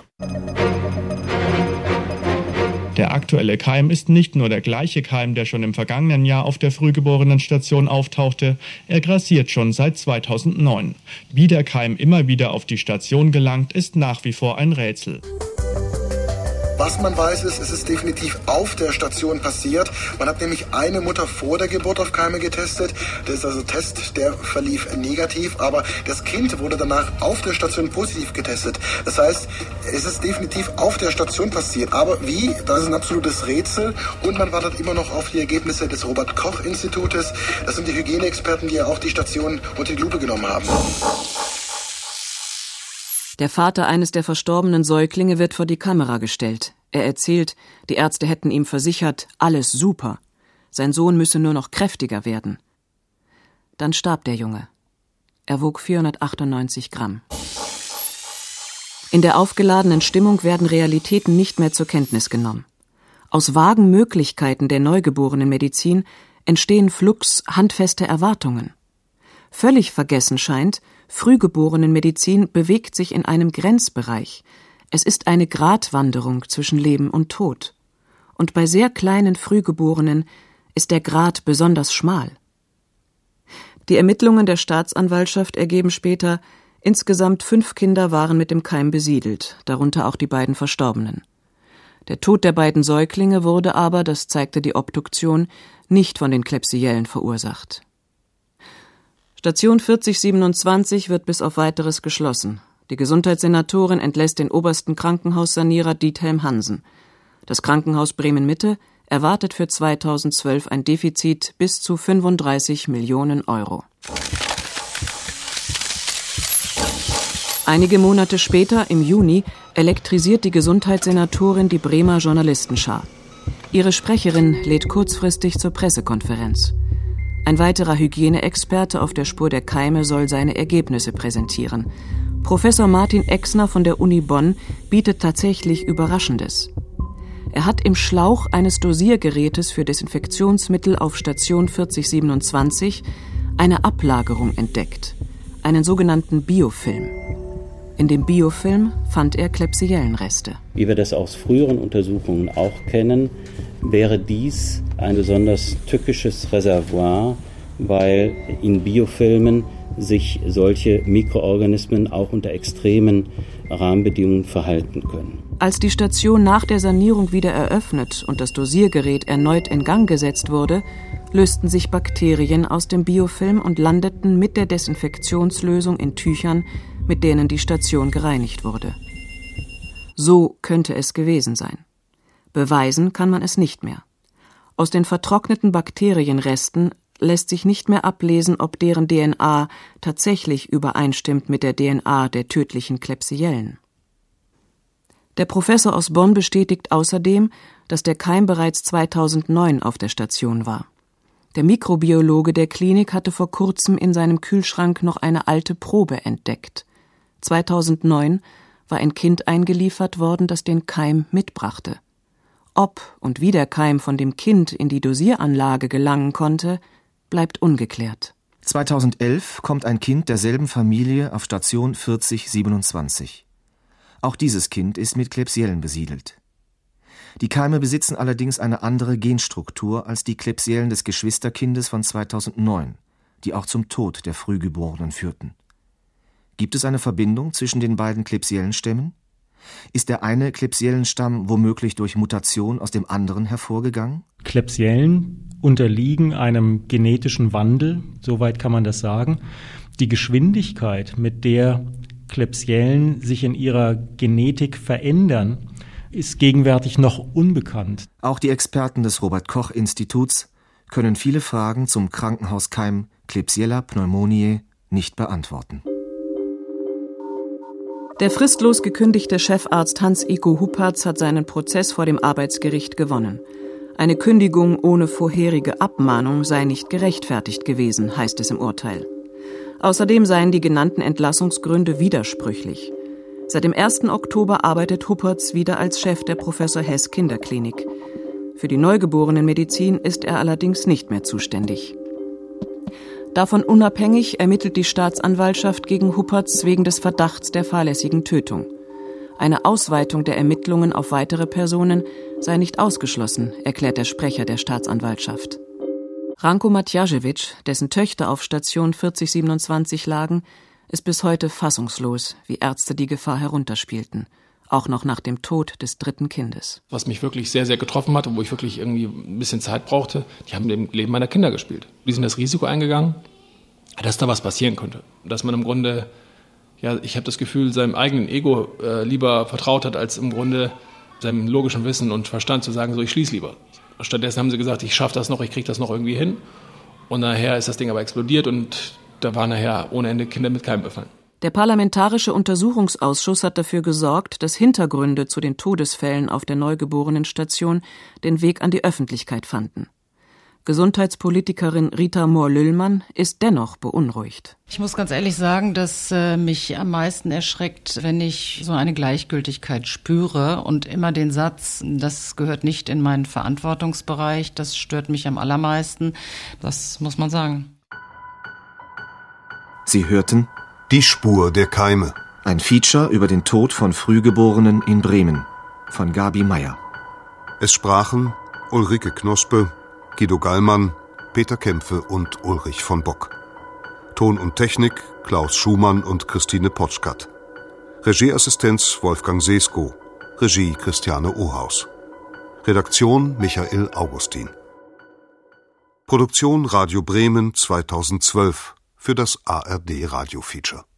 Der aktuelle Keim ist nicht nur der gleiche Keim, der schon im vergangenen Jahr auf der Frühgeborenen-Station auftauchte, er grassiert schon seit zweitausendneun. Wie der Keim immer wieder auf die Station gelangt, ist nach wie vor ein Rätsel. Was man weiß, ist, es ist definitiv auf der Station passiert. Man hat nämlich eine Mutter vor der Geburt auf Keime getestet. Das ist also Test, der verlief negativ, aber das Kind wurde danach auf der Station positiv getestet. Das heißt, es ist definitiv auf der Station passiert. Aber wie? Das ist ein absolutes Rätsel und man wartet immer noch auf die Ergebnisse des Robert-Koch-Institutes. Das sind die Hygieneexperten, die ja auch die Station unter die Lupe genommen haben. Der Vater eines der verstorbenen Säuglinge wird vor die Kamera gestellt. Er erzählt, die Ärzte hätten ihm versichert, alles super. Sein Sohn müsse nur noch kräftiger werden. Dann starb der Junge. Er wog vierhundertachtundneunzig Gramm. In der aufgeladenen Stimmung werden Realitäten nicht mehr zur Kenntnis genommen. Aus vagen Möglichkeiten der Neugeborenenmedizin entstehen flugs handfeste Erwartungen. Völlig vergessen scheint, Frühgeborenenmedizin bewegt sich in einem Grenzbereich. Es ist eine Gratwanderung zwischen Leben und Tod. Und bei sehr kleinen Frühgeborenen ist der Grat besonders schmal. Die Ermittlungen der Staatsanwaltschaft ergeben später, insgesamt fünf Kinder waren mit dem Keim besiedelt, darunter auch die beiden Verstorbenen. Der Tod der beiden Säuglinge wurde aber, das zeigte die Obduktion, nicht von den Klebsiellen verursacht. Station vierzig siebenundzwanzig wird bis auf Weiteres geschlossen. Die Gesundheitssenatorin entlässt den obersten Krankenhaussanierer Diethelm Hansen. Das Krankenhaus Bremen-Mitte erwartet für zweitausendzwölf ein Defizit bis zu fünfunddreißig Millionen Euro. Einige Monate später, im Juni, elektrisiert die Gesundheitssenatorin die Bremer Journalistenschar. Ihre Sprecherin lädt kurzfristig zur Pressekonferenz. Ein weiterer Hygieneexperte auf der Spur der Keime soll seine Ergebnisse präsentieren. Professor Martin Exner von der Uni Bonn bietet tatsächlich Überraschendes. Er hat im Schlauch eines Dosiergerätes für Desinfektionsmittel auf Station vierzig siebenundzwanzig eine Ablagerung entdeckt, einen sogenannten Biofilm. In dem Biofilm fand er Klebsiellenreste. Wie wir das aus früheren Untersuchungen auch kennen, wäre dies ein besonders tückisches Reservoir, weil in Biofilmen sich solche Mikroorganismen auch unter extremen Rahmenbedingungen verhalten können. Als die Station nach der Sanierung wieder eröffnet und das Dosiergerät erneut in Gang gesetzt wurde, lösten sich Bakterien aus dem Biofilm und landeten mit der Desinfektionslösung in Tüchern, mit denen die Station gereinigt wurde. So könnte es gewesen sein. Beweisen kann man es nicht mehr. Aus den vertrockneten Bakterienresten lässt sich nicht mehr ablesen, ob deren D N A tatsächlich übereinstimmt mit der D N A der tödlichen Klebsiellen. Der Professor aus Bonn bestätigt außerdem, dass der Keim bereits zweitausendneun auf der Station war. Der Mikrobiologe der Klinik hatte vor kurzem in seinem Kühlschrank noch eine alte Probe entdeckt. zweitausendneun war ein Kind eingeliefert worden, das den Keim mitbrachte. Ob und wie der Keim von dem Kind in die Dosieranlage gelangen konnte, bleibt ungeklärt. zweitausendelf kommt ein Kind derselben Familie auf Station vierzig siebenundzwanzig. Auch dieses Kind ist mit Klebsiellen besiedelt. Die Keime besitzen allerdings eine andere Genstruktur als die Klebsiellen des Geschwisterkindes von zweitausendneun, die auch zum Tod der Frühgeborenen führten. Gibt es eine Verbindung zwischen den beiden Klebsiellenstämmen? Ist der eine Klebsiellenstamm womöglich durch Mutation aus dem anderen hervorgegangen? Klebsiellen unterliegen einem genetischen Wandel, soweit kann man das sagen. Die Geschwindigkeit, mit der Klebsiellen sich in ihrer Genetik verändern, ist gegenwärtig noch unbekannt. Auch die Experten des Robert-Koch-Instituts können viele Fragen zum Krankenhauskeim Klebsiella pneumoniae nicht beantworten. Der fristlos gekündigte Chefarzt Hans-Iko Huppertz hat seinen Prozess vor dem Arbeitsgericht gewonnen. Eine Kündigung ohne vorherige Abmahnung sei nicht gerechtfertigt gewesen, heißt es im Urteil. Außerdem seien die genannten Entlassungsgründe widersprüchlich. Seit dem ersten Oktober arbeitet Huppertz wieder als Chef der Professor Hess Kinderklinik. Für die Neugeborenenmedizin ist er allerdings nicht mehr zuständig. Davon unabhängig ermittelt die Staatsanwaltschaft gegen Huppertz wegen des Verdachts der fahrlässigen Tötung. Eine Ausweitung der Ermittlungen auf weitere Personen sei nicht ausgeschlossen, erklärt der Sprecher der Staatsanwaltschaft. Ranko Matjažević, dessen Töchter auf Station vierzig siebenundzwanzig lagen, ist bis heute fassungslos, wie Ärzte die Gefahr herunterspielten, auch noch nach dem Tod des dritten Kindes. Was mich wirklich sehr, sehr getroffen hat und wo ich wirklich irgendwie ein bisschen Zeit brauchte, die haben im Leben meiner Kinder gespielt. Die sind das Risiko eingegangen, dass da was passieren könnte. Dass man im Grunde, ja, ich habe das Gefühl, seinem eigenen Ego äh, lieber vertraut hat, als im Grunde seinem logischen Wissen und Verstand zu sagen, so, ich schließe lieber. Stattdessen haben sie gesagt, ich schaffe das noch, ich kriege das noch irgendwie hin. Und nachher ist das Ding aber explodiert und da waren nachher ohne Ende Kinder mit Keim befallen. Der Parlamentarische Untersuchungsausschuss hat dafür gesorgt, dass Hintergründe zu den Todesfällen auf der Neugeborenenstation den Weg an die Öffentlichkeit fanden. Gesundheitspolitikerin Rita Mohr-Lüllmann ist dennoch beunruhigt. Ich muss ganz ehrlich sagen, dass äh, mich am meisten erschreckt, wenn ich so eine Gleichgültigkeit spüre und immer den Satz, das gehört nicht in meinen Verantwortungsbereich, das stört mich am allermeisten. Das muss man sagen. Sie hörten Die Spur der Keime. Ein Feature über den Tod von Frühgeborenen in Bremen von Gabi Meyer. Es sprachen Ulrike Knospe, Guido Gallmann, Peter Kämpfe und Ulrich von Bock. Ton und Technik Klaus Schumann und Christine Potschkat. Regieassistenz Wolfgang Seesko. Regie Christiane Ohaus. Redaktion Michael Augustin. Produktion Radio Bremen zweitausendzwölf für das A R D Radio Feature.